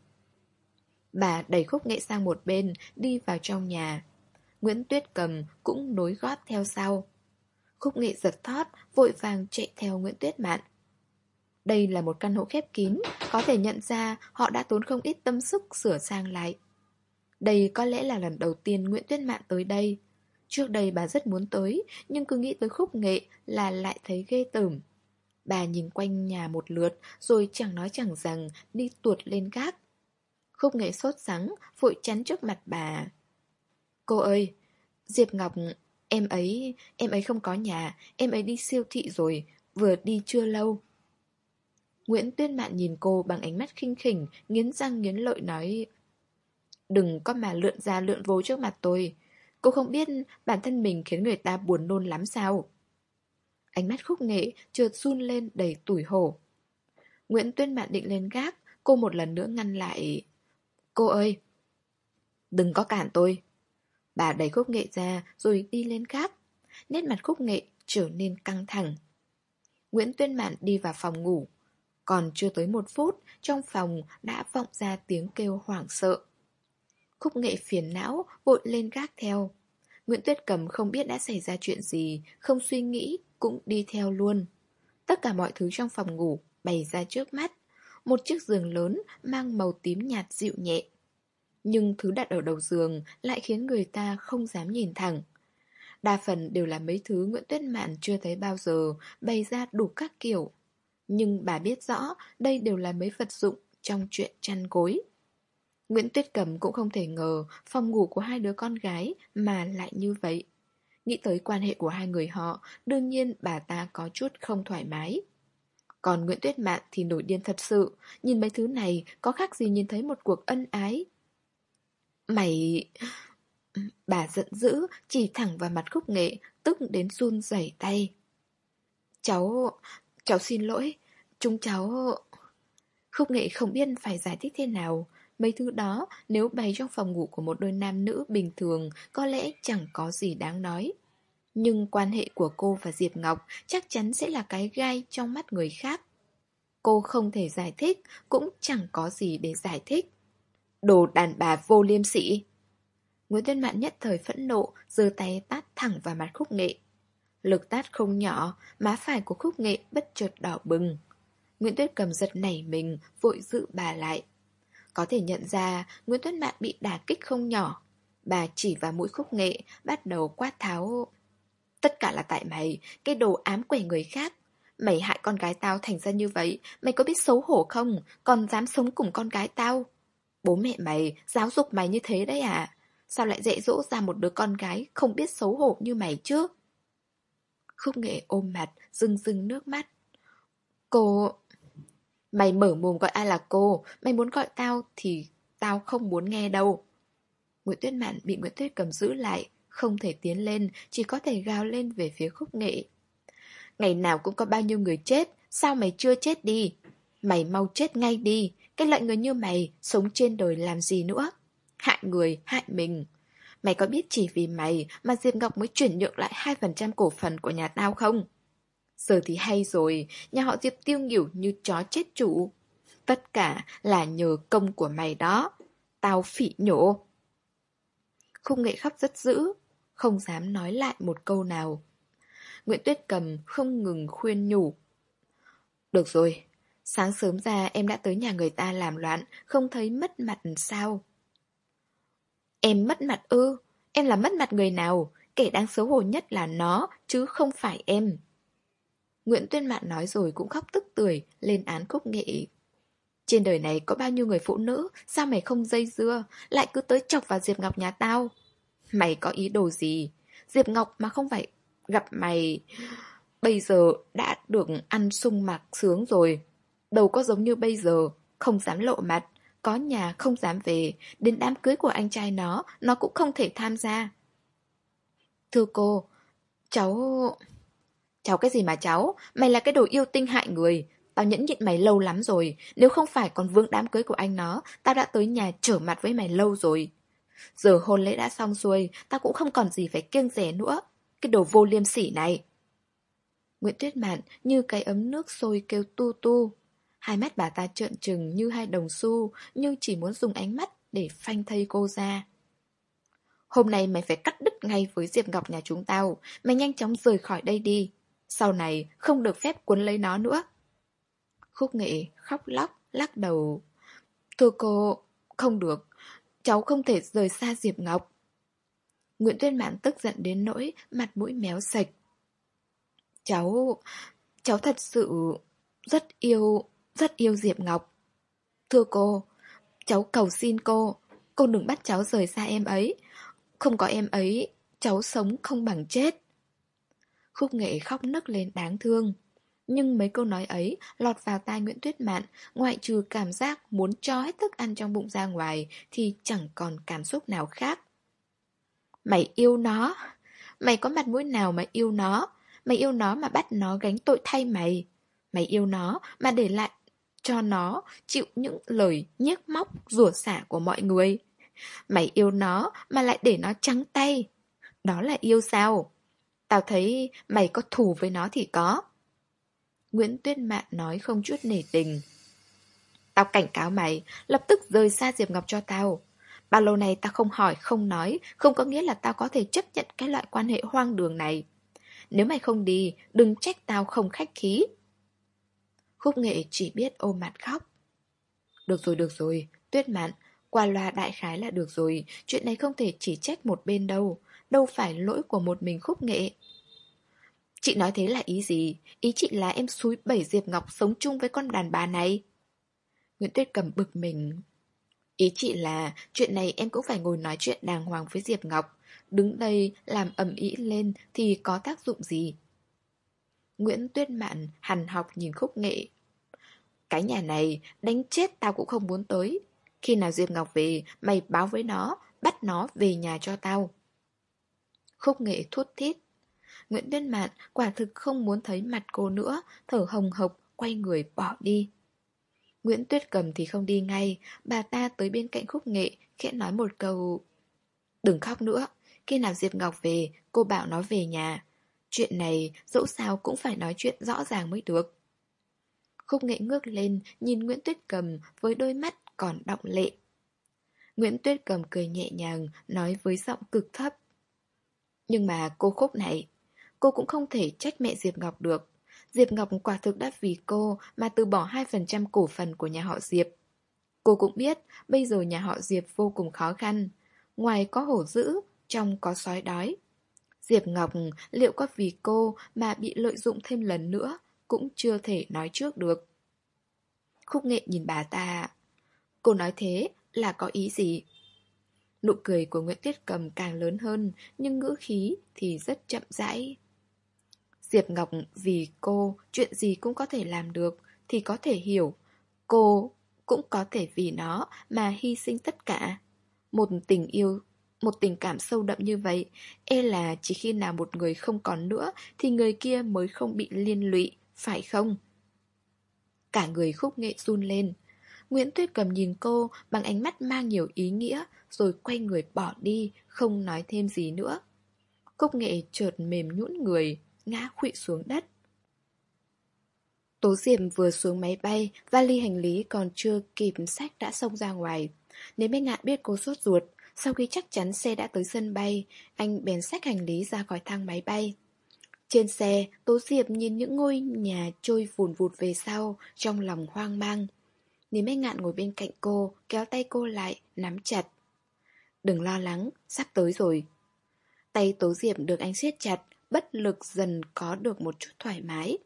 Bà đẩy Khúc Nghệ sang một bên, đi vào trong nhà. Nguyễn Tuyết Cầm cũng nối gót theo sau. Khúc Nghệ giật thót, vội vàng chạy theo Nguyễn Tuyết Mạn. Đây là một căn hộ khép kín, có thể nhận ra họ đã tốn không ít tâm sức sửa sang lại. Đây có lẽ là lần đầu tiên Nguyễn Tuyết Mạn tới đây. Trước đây bà rất muốn tới, nhưng cứ nghĩ tới Khúc Nghệ là lại thấy ghê tởm. Bà nhìn quanh nhà một lượt, rồi chẳng nói chẳng rằng đi tuột lên gác. Khúc Nghệ sốt sắng, vội chắn trước mặt bà. Cô ơi, Diệp Ngọc, em ấy, em ấy không có nhà, em ấy đi siêu thị rồi, vừa đi chưa lâu. Nguyễn Tuyết Mạn nhìn cô bằng ánh mắt khinh khỉnh, nghiến răng nghiến lợi nói: Đừng có mà lượn ra lượn vô trước mặt tôi. Cô không biết bản thân mình khiến người ta buồn nôn lắm sao? Ánh mắt Khúc Nghệ chợt run lên đầy tủi hổ. Nguyễn Tuyết Mạn định lên gác, cô một lần nữa ngăn lại. Cô ơi, đừng có cản tôi. Bà đẩy Khúc Nghệ ra rồi đi lên gác. Nét mặt Khúc Nghệ trở nên căng thẳng. Nguyễn Tuyết Mạn đi vào phòng ngủ. Còn chưa tới một phút, trong phòng đã vọng ra tiếng kêu hoảng sợ. Khúc Nghệ phiền não, vội lên gác theo. Nguyễn Tuyết Cầm không biết đã xảy ra chuyện gì, không suy nghĩ, cũng đi theo luôn. Tất cả mọi thứ trong phòng ngủ bày ra trước mắt. Một chiếc giường lớn mang màu tím nhạt dịu nhẹ. Nhưng thứ đặt ở đầu giường lại khiến người ta không dám nhìn thẳng. Đa phần đều là mấy thứ Nguyễn Tuyết Mạn chưa thấy bao giờ, bày ra đủ các kiểu. Nhưng bà biết rõ đây đều là mấy vật dụng trong chuyện chăn gối. Nguyễn Tuyết Cầm cũng không thể ngờ phòng ngủ của hai đứa con gái mà lại như vậy. Nghĩ tới quan hệ của hai người họ, đương nhiên bà ta có chút không thoải mái. Còn Nguyễn Tuyết Mạn thì nổi điên thật sự, nhìn mấy thứ này có khác gì nhìn thấy một cuộc ân ái. Mày... Bà giận dữ, chỉ thẳng vào mặt Khúc Nghệ, tức đến run rẩy tay. Cháu... cháu xin lỗi, chúng cháu... Khúc Nghệ không biết phải giải thích thế nào. Mấy thứ đó nếu bày trong phòng ngủ của một đôi nam nữ bình thường có lẽ chẳng có gì đáng nói. Nhưng quan hệ của cô và Diệp Ngọc chắc chắn sẽ là cái gai trong mắt người khác. Cô không thể giải thích, cũng chẳng có gì để giải thích. Đồ đàn bà vô liêm sỉ! Nguyễn Tuyết Mạn nhất thời phẫn nộ, giơ tay tát thẳng vào mặt Khúc Nghệ. Lực tát không nhỏ, má phải của Khúc Nghệ bất chợt đỏ bừng. Nguyễn Tuyết Cầm giật nảy mình, vội giữ bà lại. Có thể nhận ra Nguyễn Tuyết Mạn bị đả kích không nhỏ. Bà chỉ vào mũi Khúc Nghệ, bắt đầu quát tháo. Tất cả là tại mày, cái đồ ám quẻ người khác. Mày hại con gái tao thành ra như vậy, mày có biết xấu hổ không? Còn dám sống cùng con gái tao? Bố mẹ mày giáo dục mày như thế đấy à? Sao lại dạy dỗ ra một đứa con gái không biết xấu hổ như mày chứ? Khúc Nghệ ôm mặt, rưng rưng nước mắt. Cô... Mày mở mồm gọi ai là cô, mày muốn gọi tao thì tao không muốn nghe đâu. Nguyễn Tuyết Mạn bị Nguyễn Tuyết Cầm giữ lại, không thể tiến lên, chỉ có thể gào lên về phía Khúc Nghệ. Ngày nào cũng có bao nhiêu người chết, sao mày chưa chết đi? Mày mau chết ngay đi, cái loại người như mày sống trên đời làm gì nữa? Hại người, hại mình. Mày có biết chỉ vì mày mà Diệp Ngọc mới chuyển nhượng lại hai phần trăm cổ phần của nhà tao không? Giờ thì hay rồi, nhà họ Diệp tiêu nghỉu như chó chết chủ. Tất cả là nhờ công của mày đó. Tao phỉ nhổ. Khúc Nghệ khóc rất dữ, không dám nói lại một câu nào. Nguyễn Tuyết Cầm không ngừng khuyên nhủ. Được rồi, sáng sớm ra em đã tới nhà người ta làm loạn, không thấy mất mặt sao? Em mất mặt ư? Em là mất mặt người nào? Kẻ đáng xấu hổ nhất là nó, chứ không phải em. Nguyễn Tuyên Mạn nói rồi cũng khóc tức tưởi, lên án Khúc Nghệ. Trên đời này có bao nhiêu người phụ nữ, sao mày không dây dưa, lại cứ tới chọc vào Diệp Ngọc nhà tao? Mày có ý đồ gì? Diệp Ngọc mà không phải gặp mày, bây giờ đã được ăn sung mặc sướng rồi. Đâu có giống như bây giờ, không dám lộ mặt, có nhà không dám về, đến đám cưới của anh trai nó, nó cũng không thể tham gia. Thưa cô, cháu... Cháu cái gì mà cháu? Mày là cái đồ yêu tinh hại người. Tao nhẫn nhịn mày lâu lắm rồi. Nếu không phải còn vướng đám cưới của anh nó, tao đã tới nhà trở mặt với mày lâu rồi. Giờ hôn lễ đã xong xuôi, tao cũng không còn gì phải kiêng dè nữa. Cái đồ vô liêm sỉ này. Nguyễn Tuyết Mạn như cái ấm nước sôi kêu tu tu. Hai mắt bà ta trợn trừng như hai đồng xu, nhưng chỉ muốn dùng ánh mắt để phanh thây cô ra. Hôm nay mày phải cắt đứt ngay với Diệp Ngọc nhà chúng tao. Mày nhanh chóng rời khỏi đây đi. Sau này không được phép cuốn lấy nó nữa. Khúc Nghệ khóc lóc, lắc đầu. Thưa cô, không được. Cháu không thể rời xa Diệp Ngọc. Nguyễn Tuyên Mạn tức giận đến nỗi mặt mũi méo sạch. Cháu... Cháu thật sự rất yêu... Rất yêu Diệp Ngọc. Thưa cô, cháu cầu xin cô. Cô đừng bắt cháu rời xa em ấy. Không có em ấy, cháu sống không bằng chết. Khúc Nghệ khóc nấc lên đáng thương. Nhưng mấy câu nói ấy lọt vào tai Nguyễn Tuyết Mạn, ngoại trừ cảm giác muốn cho hết thức ăn trong bụng ra ngoài thì chẳng còn cảm xúc nào khác. Mày yêu nó? Mày có mặt mũi nào mà yêu nó? Mày yêu nó mà bắt nó gánh tội thay mày. Mày yêu nó mà để lại cho nó chịu những lời nhiếc móc, rủa xả của mọi người. Mày yêu nó mà lại để nó trắng tay. Đó là yêu sao? Tao thấy mày có thù với nó thì có. Nguyễn Tuyết Mạn nói không chút nể tình. Tao cảnh cáo mày, lập tức rời xa Diệp Ngọc cho tao. Bao lâu này tao không hỏi, không nói, không có nghĩa là tao có thể chấp nhận cái loại quan hệ hoang đường này. Nếu mày không đi, đừng trách tao không khách khí. Khúc Nghệ chỉ biết ôm mặt khóc. Được rồi, được rồi, Tuyết Mạn, qua loa đại khái là được rồi, chuyện này không thể chỉ trách một bên đâu, đâu phải lỗi của một mình Khúc Nghệ. Chị nói thế là ý gì? Ý chị là em xúi bẩy Diệp Ngọc sống chung với con đàn bà này. Nguyễn Tuyết Cầm bực mình. Ý chị là chuyện này em cũng phải ngồi nói chuyện đàng hoàng với Diệp Ngọc. Đứng đây làm ầm ĩ lên thì có tác dụng gì? Nguyễn Tuyết Mạn hằn học nhìn Khúc Nghệ. Cái nhà này đánh chết tao cũng không muốn tới. Khi nào Diệp Ngọc về, mày báo với nó, bắt nó về nhà cho tao. Khúc Nghệ thút thít. Nguyễn Tuyết Mạn quả thực không muốn thấy mặt cô nữa, thở hồng hộc, quay người bỏ đi. Nguyễn Tuyết Cầm thì không đi ngay, bà ta tới bên cạnh Khúc Nghệ, khẽ nói một câu. Đừng khóc nữa, khi nào Diệp Ngọc về, cô bảo nó về nhà. Chuyện này dẫu sao cũng phải nói chuyện rõ ràng mới được. Khúc Nghệ ngước lên, nhìn Nguyễn Tuyết Cầm với đôi mắt còn đọng lệ. Nguyễn Tuyết Cầm cười nhẹ nhàng, nói với giọng cực thấp. Nhưng mà cô Khúc này, cô cũng không thể trách mẹ Diệp Ngọc được. Diệp Ngọc quả thực đã vì cô mà từ bỏ hai phần trăm cổ phần của nhà họ Diệp. Cô cũng biết bây giờ nhà họ Diệp vô cùng khó khăn. Ngoài có hổ dữ, trong có sói đói. Diệp Ngọc liệu có vì cô mà bị lợi dụng thêm lần nữa cũng chưa thể nói trước được. Khúc Nghệ nhìn bà ta. Cô nói thế là có ý gì? Nụ cười của Nguyễn Tuyết Cầm càng lớn hơn, nhưng ngữ khí thì rất chậm rãi. Diệp Ngọc vì cô chuyện gì cũng có thể làm được thì có thể hiểu. Cô cũng có thể vì nó mà hy sinh tất cả. Một tình yêu, một tình cảm sâu đậm như vậy, e là chỉ khi nào một người không còn nữa thì người kia mới không bị liên lụy, phải không? Cả người Khúc Nghệ run lên. Nguyễn Tuyết Cầm nhìn cô bằng ánh mắt mang nhiều ý nghĩa, rồi quay người bỏ đi, không nói thêm gì nữa. Cúc Nghệ chợt mềm nhũn người, ngã khuỵu xuống đất. Tố Diệp vừa xuống máy bay, vali hành lý còn chưa kịp xách đã xông ra ngoài. Nếu Bách Ngạn biết cô sốt ruột, sau khi chắc chắn xe đã tới sân bay, anh bèn xách hành lý ra khỏi thang máy bay. Trên xe, Tố Diệp nhìn những ngôi nhà trôi vùn vụt về sau, trong lòng hoang mang. Nếu Bách Ngạn ngồi bên cạnh cô, kéo tay cô lại, nắm chặt. Đừng lo lắng, sắp tới rồi. Tay Tố Diệp được anh siết chặt, bất lực dần có được một chút thoải mái.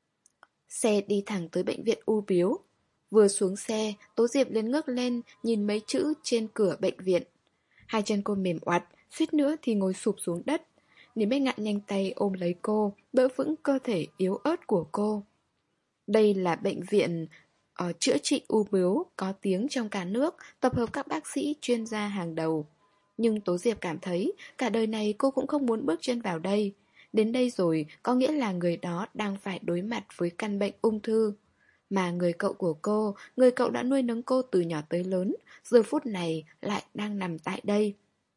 Xe đi thẳng tới bệnh viện U Biếu. Vừa xuống xe, Tố Diệp liền ngước lên, nhìn mấy chữ trên cửa bệnh viện. Hai chân cô mềm oặt, suýt nữa thì ngồi sụp xuống đất. Nếu Bách Ngạn nhanh tay ôm lấy cô, đỡ vững cơ thể yếu ớt của cô. Đây là bệnh viện uh, chữa trị u bướu có tiếng trong cả nước, tập hợp các bác sĩ chuyên gia hàng đầu. Nhưng Tố Diệp cảm thấy cả đời này cô cũng không muốn bước chân vào đây. Đến đây rồi có nghĩa là người đó đang phải đối mặt với căn bệnh ung thư. Mà người cậu của cô, người cậu đã nuôi nấng cô từ nhỏ tới lớn, giờ phút này lại đang nằm tại đây.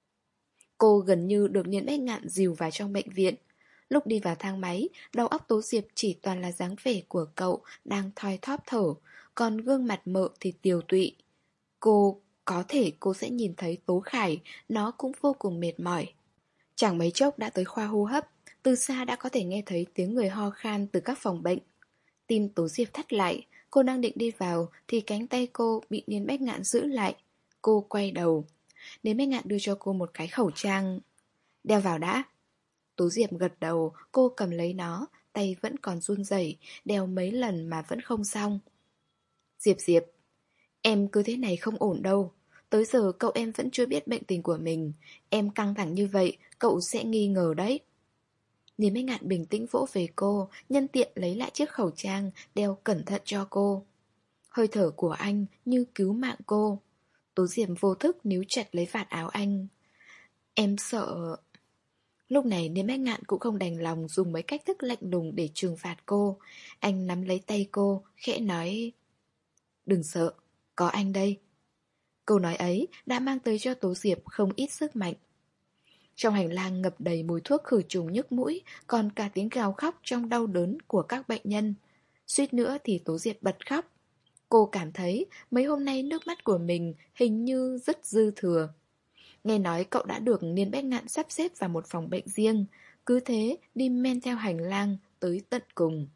Cô gần như được Niên Bách Ngạn dìu vào trong bệnh viện. Lúc đi vào thang máy, đầu óc Tố Diệp chỉ toàn là dáng vẻ của cậu đang thoi thóp thở, còn gương mặt mợ thì tiều tụy. Cô, có thể cô sẽ nhìn thấy Tố Khải, nó cũng vô cùng mệt mỏi. Chẳng mấy chốc đã tới khoa hô hấp, từ xa đã có thể nghe thấy tiếng người ho khan từ các phòng bệnh. Tim Tố Diệp thắt lại, cô đang định đi vào thì cánh tay cô bị Niên Bách Ngạn giữ lại. Cô quay đầu. Niên Bách Ngạn đưa cho cô một cái khẩu trang. Đeo vào đã. Tố Diệp gật đầu, cô cầm lấy nó, tay vẫn còn run rẩy, đeo mấy lần mà vẫn không xong. Diệp Diệp, em cứ thế này không ổn đâu. Tới giờ cậu em vẫn chưa biết bệnh tình của mình. Em căng thẳng như vậy, cậu sẽ nghi ngờ đấy. Niên Bách Ngạn bình tĩnh vỗ về cô, nhân tiện lấy lại chiếc khẩu trang, đeo cẩn thận cho cô. Hơi thở của anh như cứu mạng cô. Tố Diệp vô thức níu chặt lấy vạt áo anh. Em sợ... Lúc này Niên Bách Ngạn cũng không đành lòng dùng mấy cách thức lạnh lùng để trừng phạt cô. Anh nắm lấy tay cô, khẽ nói: Đừng sợ, có anh đây. Câu nói ấy đã mang tới cho Tố Diệp không ít sức mạnh. Trong hành lang ngập đầy mùi thuốc khử trùng nhức mũi, còn cả tiếng gào khóc trong đau đớn của các bệnh nhân. Suýt nữa thì Tố Diệp bật khóc. Cô cảm thấy mấy hôm nay nước mắt của mình hình như rất dư thừa. Nghe nói cậu đã được Niên Bách Ngạn sắp xếp vào một phòng bệnh riêng, cứ thế đi men theo hành lang tới tận cùng.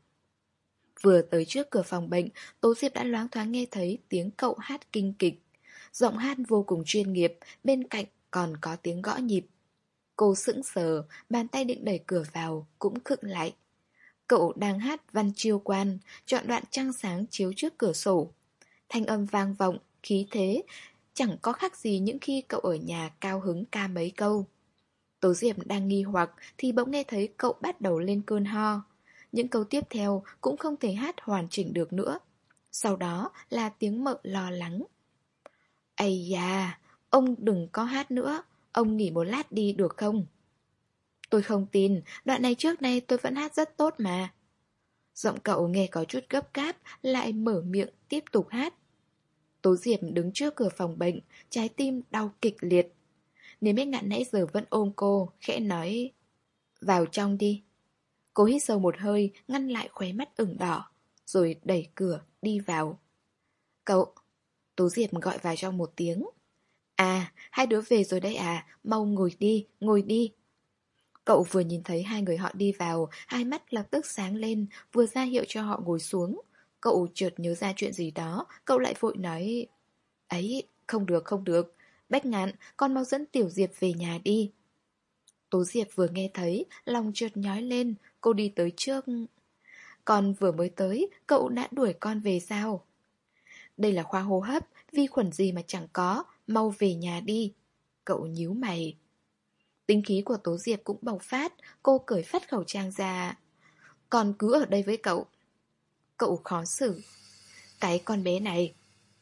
Vừa tới trước cửa phòng bệnh, Tố Diệp đã loáng thoáng nghe thấy tiếng cậu hát kinh kịch. Giọng hát vô cùng chuyên nghiệp, bên cạnh còn có tiếng gõ nhịp. Cô sững sờ, bàn tay định đẩy cửa vào, cũng khựng lại. Cậu đang hát Văn Chiêu Quan, chọn đoạn trăng sáng chiếu trước cửa sổ. Thanh âm vang vọng, khí thế, chẳng có khác gì những khi cậu ở nhà cao hứng ca mấy câu. Tố Diệp đang nghi hoặc thì bỗng nghe thấy cậu bắt đầu lên cơn ho. Những câu tiếp theo cũng không thể hát hoàn chỉnh được nữa. Sau đó là tiếng mợ lo lắng. Ây da, ông đừng có hát nữa, ông nghỉ một lát đi được không? Tôi không tin, đoạn này trước nay tôi vẫn hát rất tốt mà. Giọng cậu nghe có chút gấp gáp, lại mở miệng tiếp tục hát. Tố Diệp đứng trước cửa phòng bệnh, trái tim đau kịch liệt. Niên Bách Ngạn nãy giờ vẫn ôm cô, khẽ nói: Vào trong đi. Cô hít sâu một hơi, ngăn lại khóe mắt ửng đỏ, rồi đẩy cửa, đi vào. Cậu! Tố Diệp gọi vào trong một tiếng. À, hai đứa về rồi đấy à, mau ngồi đi, ngồi đi. Cậu vừa nhìn thấy hai người họ đi vào, hai mắt lập tức sáng lên, vừa ra hiệu cho họ ngồi xuống. Cậu chợt nhớ ra chuyện gì đó, cậu lại vội nói: Ấy, không được, không được. Bách Ngạn, con mau dẫn Tiểu Diệp về nhà đi. Tố Diệp vừa nghe thấy, lòng chợt nhói lên, cô đi tới trước. Con vừa mới tới, cậu đã đuổi con về sao? Đây là khoa hô hấp, vi khuẩn gì mà chẳng có, mau về nhà đi. Cậu nhíu mày. Tính khí của Tố Diệp cũng bộc phát, cô cởi phắt khẩu trang ra. Con cứ ở đây với cậu. Cậu khó xử. Cái con bé này.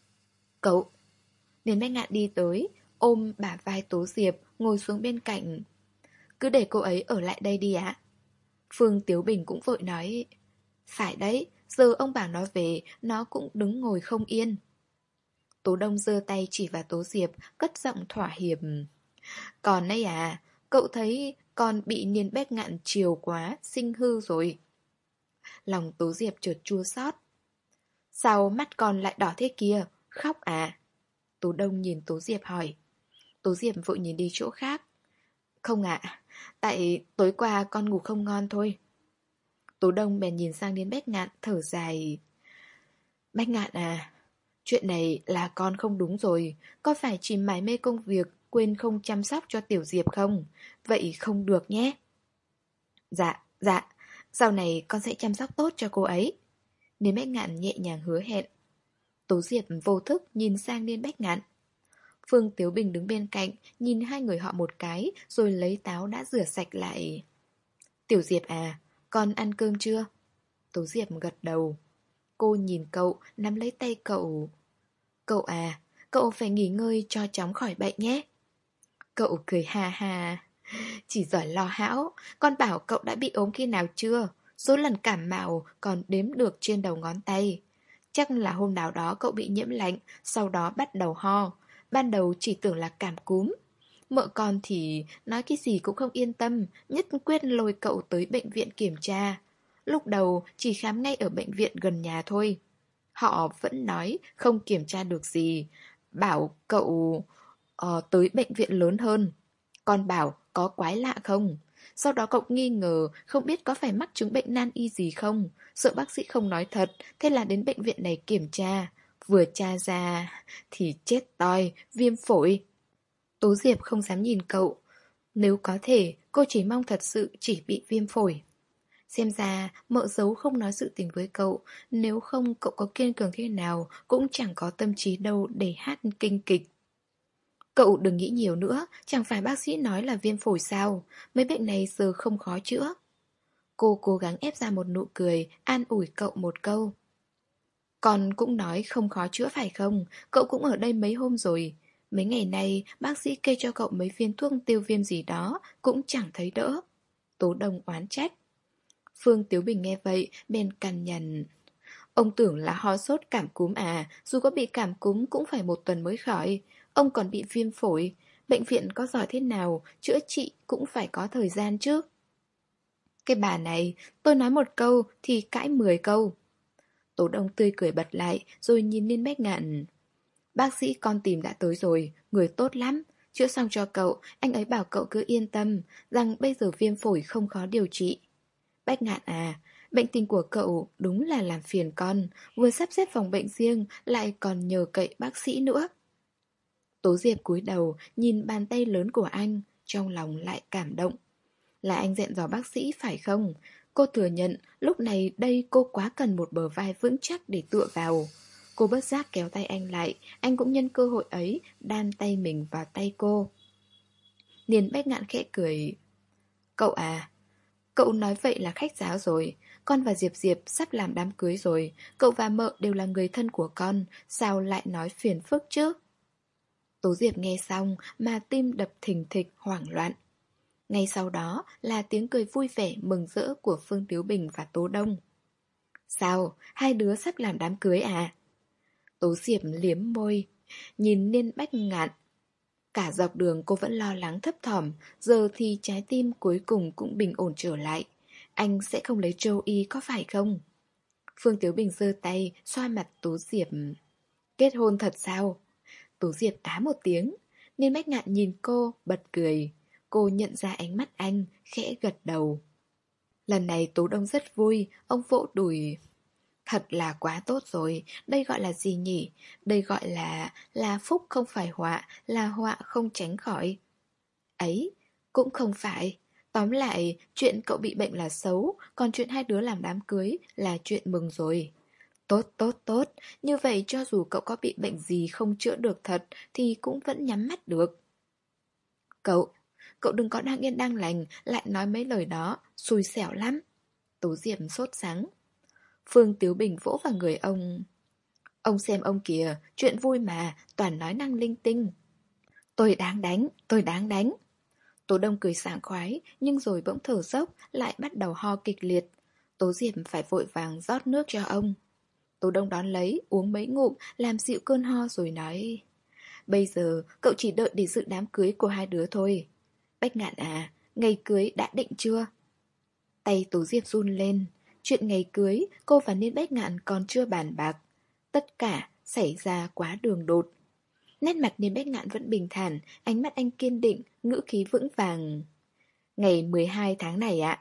Cậu. Niên Bách Ngạn đi tới, ôm bả vai Tố Diệp, ngồi xuống bên cạnh. Cứ để cô ấy ở lại đây đi ạ. Phương Tiếu Bình cũng vội nói. Phải đấy, giờ ông bảo nó về, nó cũng đứng ngồi không yên. Tố Đông giơ tay chỉ vào Tố Diệp, cất giọng thỏa hiệp. Còn ấy à, cậu thấy con bị Niên Bách Ngạn chiều quá, sinh hư rồi. Lòng Tố Diệp chợt chua xót. Sao mắt con lại đỏ thế kia, khóc à? Tố Đông nhìn Tố Diệp hỏi. Tố Diệp vội nhìn đi chỗ khác. Không ạ, tại tối qua con ngủ không ngon thôi. Tố Đông bèn nhìn sang đến Bách Ngạn thở dài. Bách Ngạn à, chuyện này là con không đúng rồi. Có phải chỉ mải mê công việc, quên không chăm sóc cho Tiểu Diệp không? Vậy không được nhé. Dạ, dạ, sau này con sẽ chăm sóc tốt cho cô ấy. Niên Bách Ngạn nhẹ nhàng hứa hẹn. Tố Diệp vô thức nhìn sang Niên Bách Ngạn. Phương Tiếu Bình đứng bên cạnh, nhìn hai người họ một cái, rồi lấy táo đã rửa sạch lại. Tiểu Diệp à, con ăn cơm chưa? Tố Diệp gật đầu. Cô nhìn cậu, nắm lấy tay cậu. Cậu à, cậu phải nghỉ ngơi cho chóng khỏi bệnh nhé. Cậu cười ha ha. Chỉ giỏi lo hão, con bảo cậu đã bị ốm khi nào chưa? Số lần cảm mạo còn đếm được trên đầu ngón tay. Chắc là hôm nào đó cậu bị nhiễm lạnh, sau đó bắt đầu ho. Ban đầu chỉ tưởng là cảm cúm. Mợ con thì nói cái gì cũng không yên tâm, nhất quyết lôi cậu tới bệnh viện kiểm tra. Lúc đầu chỉ khám ngay ở bệnh viện gần nhà thôi. Họ vẫn nói không kiểm tra được gì, bảo cậu uh, tới bệnh viện lớn hơn. Con bảo có quái lạ không? Sau đó cậu nghi ngờ không biết có phải mắc chứng bệnh nan y gì không. Sợ bác sĩ không nói thật, thế là đến bệnh viện này kiểm tra. Vừa tra ra thì chết toi, viêm phổi. Tố Diệp không dám nhìn cậu. Nếu có thể, cô chỉ mong thật sự chỉ bị viêm phổi. Xem ra mợ giấu không nói sự tình với cậu. Nếu không cậu có kiên cường thế nào cũng chẳng có tâm trí đâu để hát kinh kịch. Cậu đừng nghĩ nhiều nữa, chẳng phải bác sĩ nói là viêm phổi sao? Mấy bệnh này giờ không khó chữa. Cô cố gắng ép ra một nụ cười, an ủi cậu một câu. Con cũng nói không khó chữa phải không? Cậu cũng ở đây mấy hôm rồi. Mấy ngày nay bác sĩ kê cho cậu mấy viên thuốc tiêu viêm gì đó, cũng chẳng thấy đỡ. Tố Đông oán trách. Phương Tiếu Bình nghe vậy, bèn cằn nhằn. Ông tưởng là ho sốt cảm cúm à, dù có bị cảm cúm cũng phải một tuần mới khỏi. Ông còn bị viêm phổi, bệnh viện có giỏi thế nào, chữa trị cũng phải có thời gian chứ. Cái bà này, tôi nói một câu thì cãi mười câu. Tố Đông tươi cười bật lại, rồi nhìn Niên Bách Ngạn. Bác sĩ con tìm đã tới rồi, người tốt lắm. Chữa xong cho cậu, anh ấy bảo cậu cứ yên tâm, rằng bây giờ viêm phổi không khó điều trị. Bách Ngạn à, bệnh tình của cậu đúng là làm phiền con, vừa sắp xếp phòng bệnh riêng, lại còn nhờ cậy bác sĩ nữa. Tố Diệp cúi đầu, nhìn bàn tay lớn của anh, trong lòng lại cảm động. Là anh dặn dò bác sĩ phải không? Cô thừa nhận, lúc này đây cô quá cần một bờ vai vững chắc để tựa vào. Cô bất giác kéo tay anh lại, anh cũng nhân cơ hội ấy, đan tay mình vào tay cô. Niên Bách Ngạn khẽ cười. Cậu à, cậu nói vậy là khách sáo rồi. Con và Diệp Diệp sắp làm đám cưới rồi. Cậu và mợ đều là người thân của con, sao lại nói phiền phức chứ? Tố Diệp nghe xong mà tim đập thình thịch hoảng loạn. Ngay sau đó là tiếng cười vui vẻ mừng rỡ của Phương Tiếu Bình và Tố Đông. Sao, hai đứa sắp làm đám cưới à? Tố Diệp liếm môi, nhìn Niên Bách Ngạn. Cả dọc đường cô vẫn lo lắng thấp thỏm, giờ thì trái tim cuối cùng cũng bình ổn trở lại. Anh sẽ không lấy Châu Y có phải không? Phương Tiếu Bình giơ tay, xoa mặt Tố Diệp. Kết hôn thật sao? Tố Diệp á một tiếng. Niên Bách Ngạn nhìn cô, bật cười. Cô nhận ra ánh mắt anh, khẽ gật đầu. Lần này Tố Đông rất vui, ông vỗ đùi. Thật là quá tốt rồi, đây gọi là gì nhỉ? Đây gọi là là phúc không phải họa, là họa không tránh khỏi. Ấy, cũng không phải. Tóm lại, chuyện cậu bị bệnh là xấu, còn chuyện hai đứa làm đám cưới là chuyện mừng rồi. Tốt, tốt, tốt, như vậy cho dù cậu có bị bệnh gì không chữa được thật thì cũng vẫn nhắm mắt được. Cậu, cậu đừng có đang yên đang lành, lại nói mấy lời đó, xui xẻo lắm. Tố Diệp sốt sắng. Phương Tiếu Bình vỗ vào người ông. Ông xem ông kìa, chuyện vui mà, toàn nói năng linh tinh. Tôi đáng đánh, tôi đáng đánh. Tố Đông cười sảng khoái, nhưng rồi bỗng thở dốc, lại bắt đầu ho kịch liệt. Tố Diệp phải vội vàng rót nước cho ông. Tố Đông đón lấy, uống mấy ngụm, làm dịu cơn ho rồi nói: Bây giờ cậu chỉ đợi để dự đám cưới của hai đứa thôi. Bách Ngạn à, ngày cưới đã định chưa? Tay Tố Diệp run lên. Chuyện ngày cưới, cô và Niên Bách Ngạn còn chưa bàn bạc. Tất cả xảy ra quá đường đột. Nét mặt Niên Bách Ngạn vẫn bình thản, ánh mắt anh kiên định, ngữ khí vững vàng. Ngày mười hai tháng này ạ.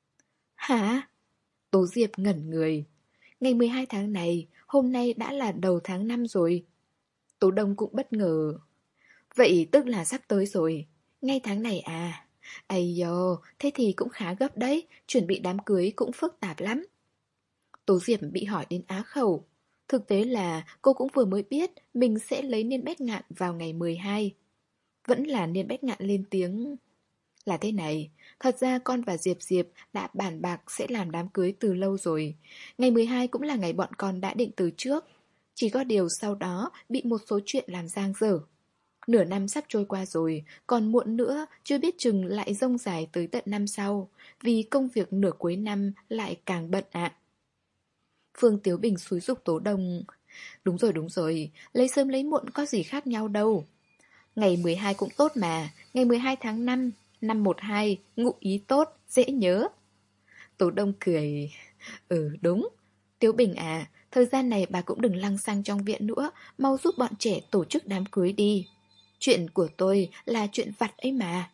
Hả? Tố Diệp ngẩn người. Ngày mười hai tháng này, hôm nay đã là đầu tháng năm rồi. Tố Đông cũng bất ngờ. Vậy tức là sắp tới rồi. Ngay tháng này à? Ây dồ, thế thì cũng khá gấp đấy, chuẩn bị đám cưới cũng phức tạp lắm. Tố Diệp bị hỏi đến á khẩu. Thực tế là cô cũng vừa mới biết mình sẽ lấy Niên Bách Ngạn vào ngày mười hai. Vẫn là Niên Bách Ngạn lên tiếng. Là thế này, thật ra con và Diệp Diệp đã bàn bạc sẽ làm đám cưới từ lâu rồi. Ngày mười hai cũng là ngày bọn con đã định từ trước. Chỉ có điều sau đó bị một số chuyện làm dang dở. Nửa năm sắp trôi qua rồi, còn muộn nữa chưa biết chừng lại rông dài tới tận năm sau, vì công việc nửa cuối năm lại càng bận ạ. Phương Tiếu Bình xúi giục Tố Đông. Đúng rồi đúng rồi, lấy sớm lấy muộn có gì khác nhau đâu. Ngày mười hai cũng tốt mà, ngày mười hai tháng năm, năm một hai, ngụ ý tốt, dễ nhớ. Tố Đông cười. Ừ đúng. Tiếu Bình à, thời gian này bà cũng đừng lăng xăng trong viện nữa, mau giúp bọn trẻ tổ chức đám cưới đi. Chuyện của tôi là chuyện vặt ấy mà.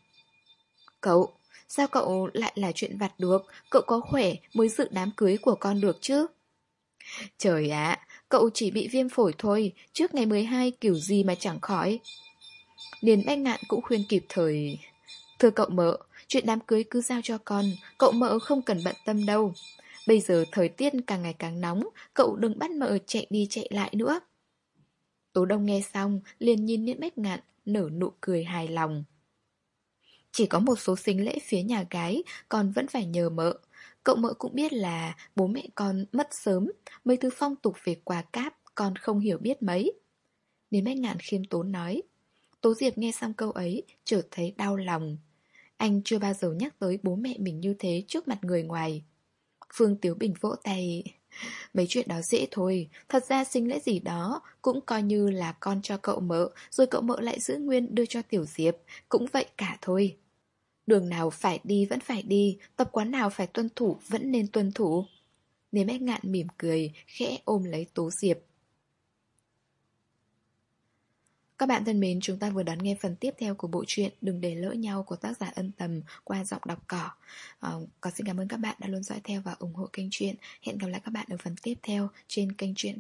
Cậu, sao cậu lại là chuyện vặt được? Cậu có khỏe mới dự đám cưới của con được chứ? Trời ạ, cậu chỉ bị viêm phổi thôi, trước ngày mười hai kiểu gì mà chẳng khỏi. Điền Bách Ngạn cũng khuyên kịp thời. Thưa cậu mợ, chuyện đám cưới cứ giao cho con, cậu mợ không cần bận tâm đâu. Bây giờ thời tiết càng ngày càng nóng, cậu đừng bắt mợ chạy đi chạy lại nữa. Tố Đông nghe xong, liền nhìn Niên Bách Ngạn, nở nụ cười hài lòng. Chỉ có một số sính lễ phía nhà gái, còn vẫn phải nhờ mợ. Cậu mợ cũng biết là bố mẹ con mất sớm, mấy thứ phong tục về quà cáp, con không hiểu biết mấy. Niên Bách Ngạn khiêm tốn nói. Tố Diệp nghe xong câu ấy, chợt thấy đau lòng. Anh chưa bao giờ nhắc tới bố mẹ mình như thế trước mặt người ngoài. Phương Tiếu Bình vỗ tay. Mấy chuyện đó dễ thôi, thật ra sinh lễ gì đó cũng coi như là con cho cậu mợ, rồi cậu mợ lại giữ nguyên đưa cho Tiểu Diệp, cũng vậy cả thôi. Đường nào phải đi vẫn phải đi, tập quán nào phải tuân thủ vẫn nên tuân thủ. Niên Bách Ngạn mỉm cười, khẽ ôm lấy Tố Diệp. Các bạn thân mến, chúng ta vừa đón nghe phần tiếp theo của bộ truyện Đừng để lỡ nhau của tác giả Ân Tầm qua giọng đọc cỏ. Uh, còn xin cảm ơn các bạn đã luôn dõi theo và ủng hộ kênh truyện. Hẹn gặp lại các bạn ở phần tiếp theo trên kênh truyện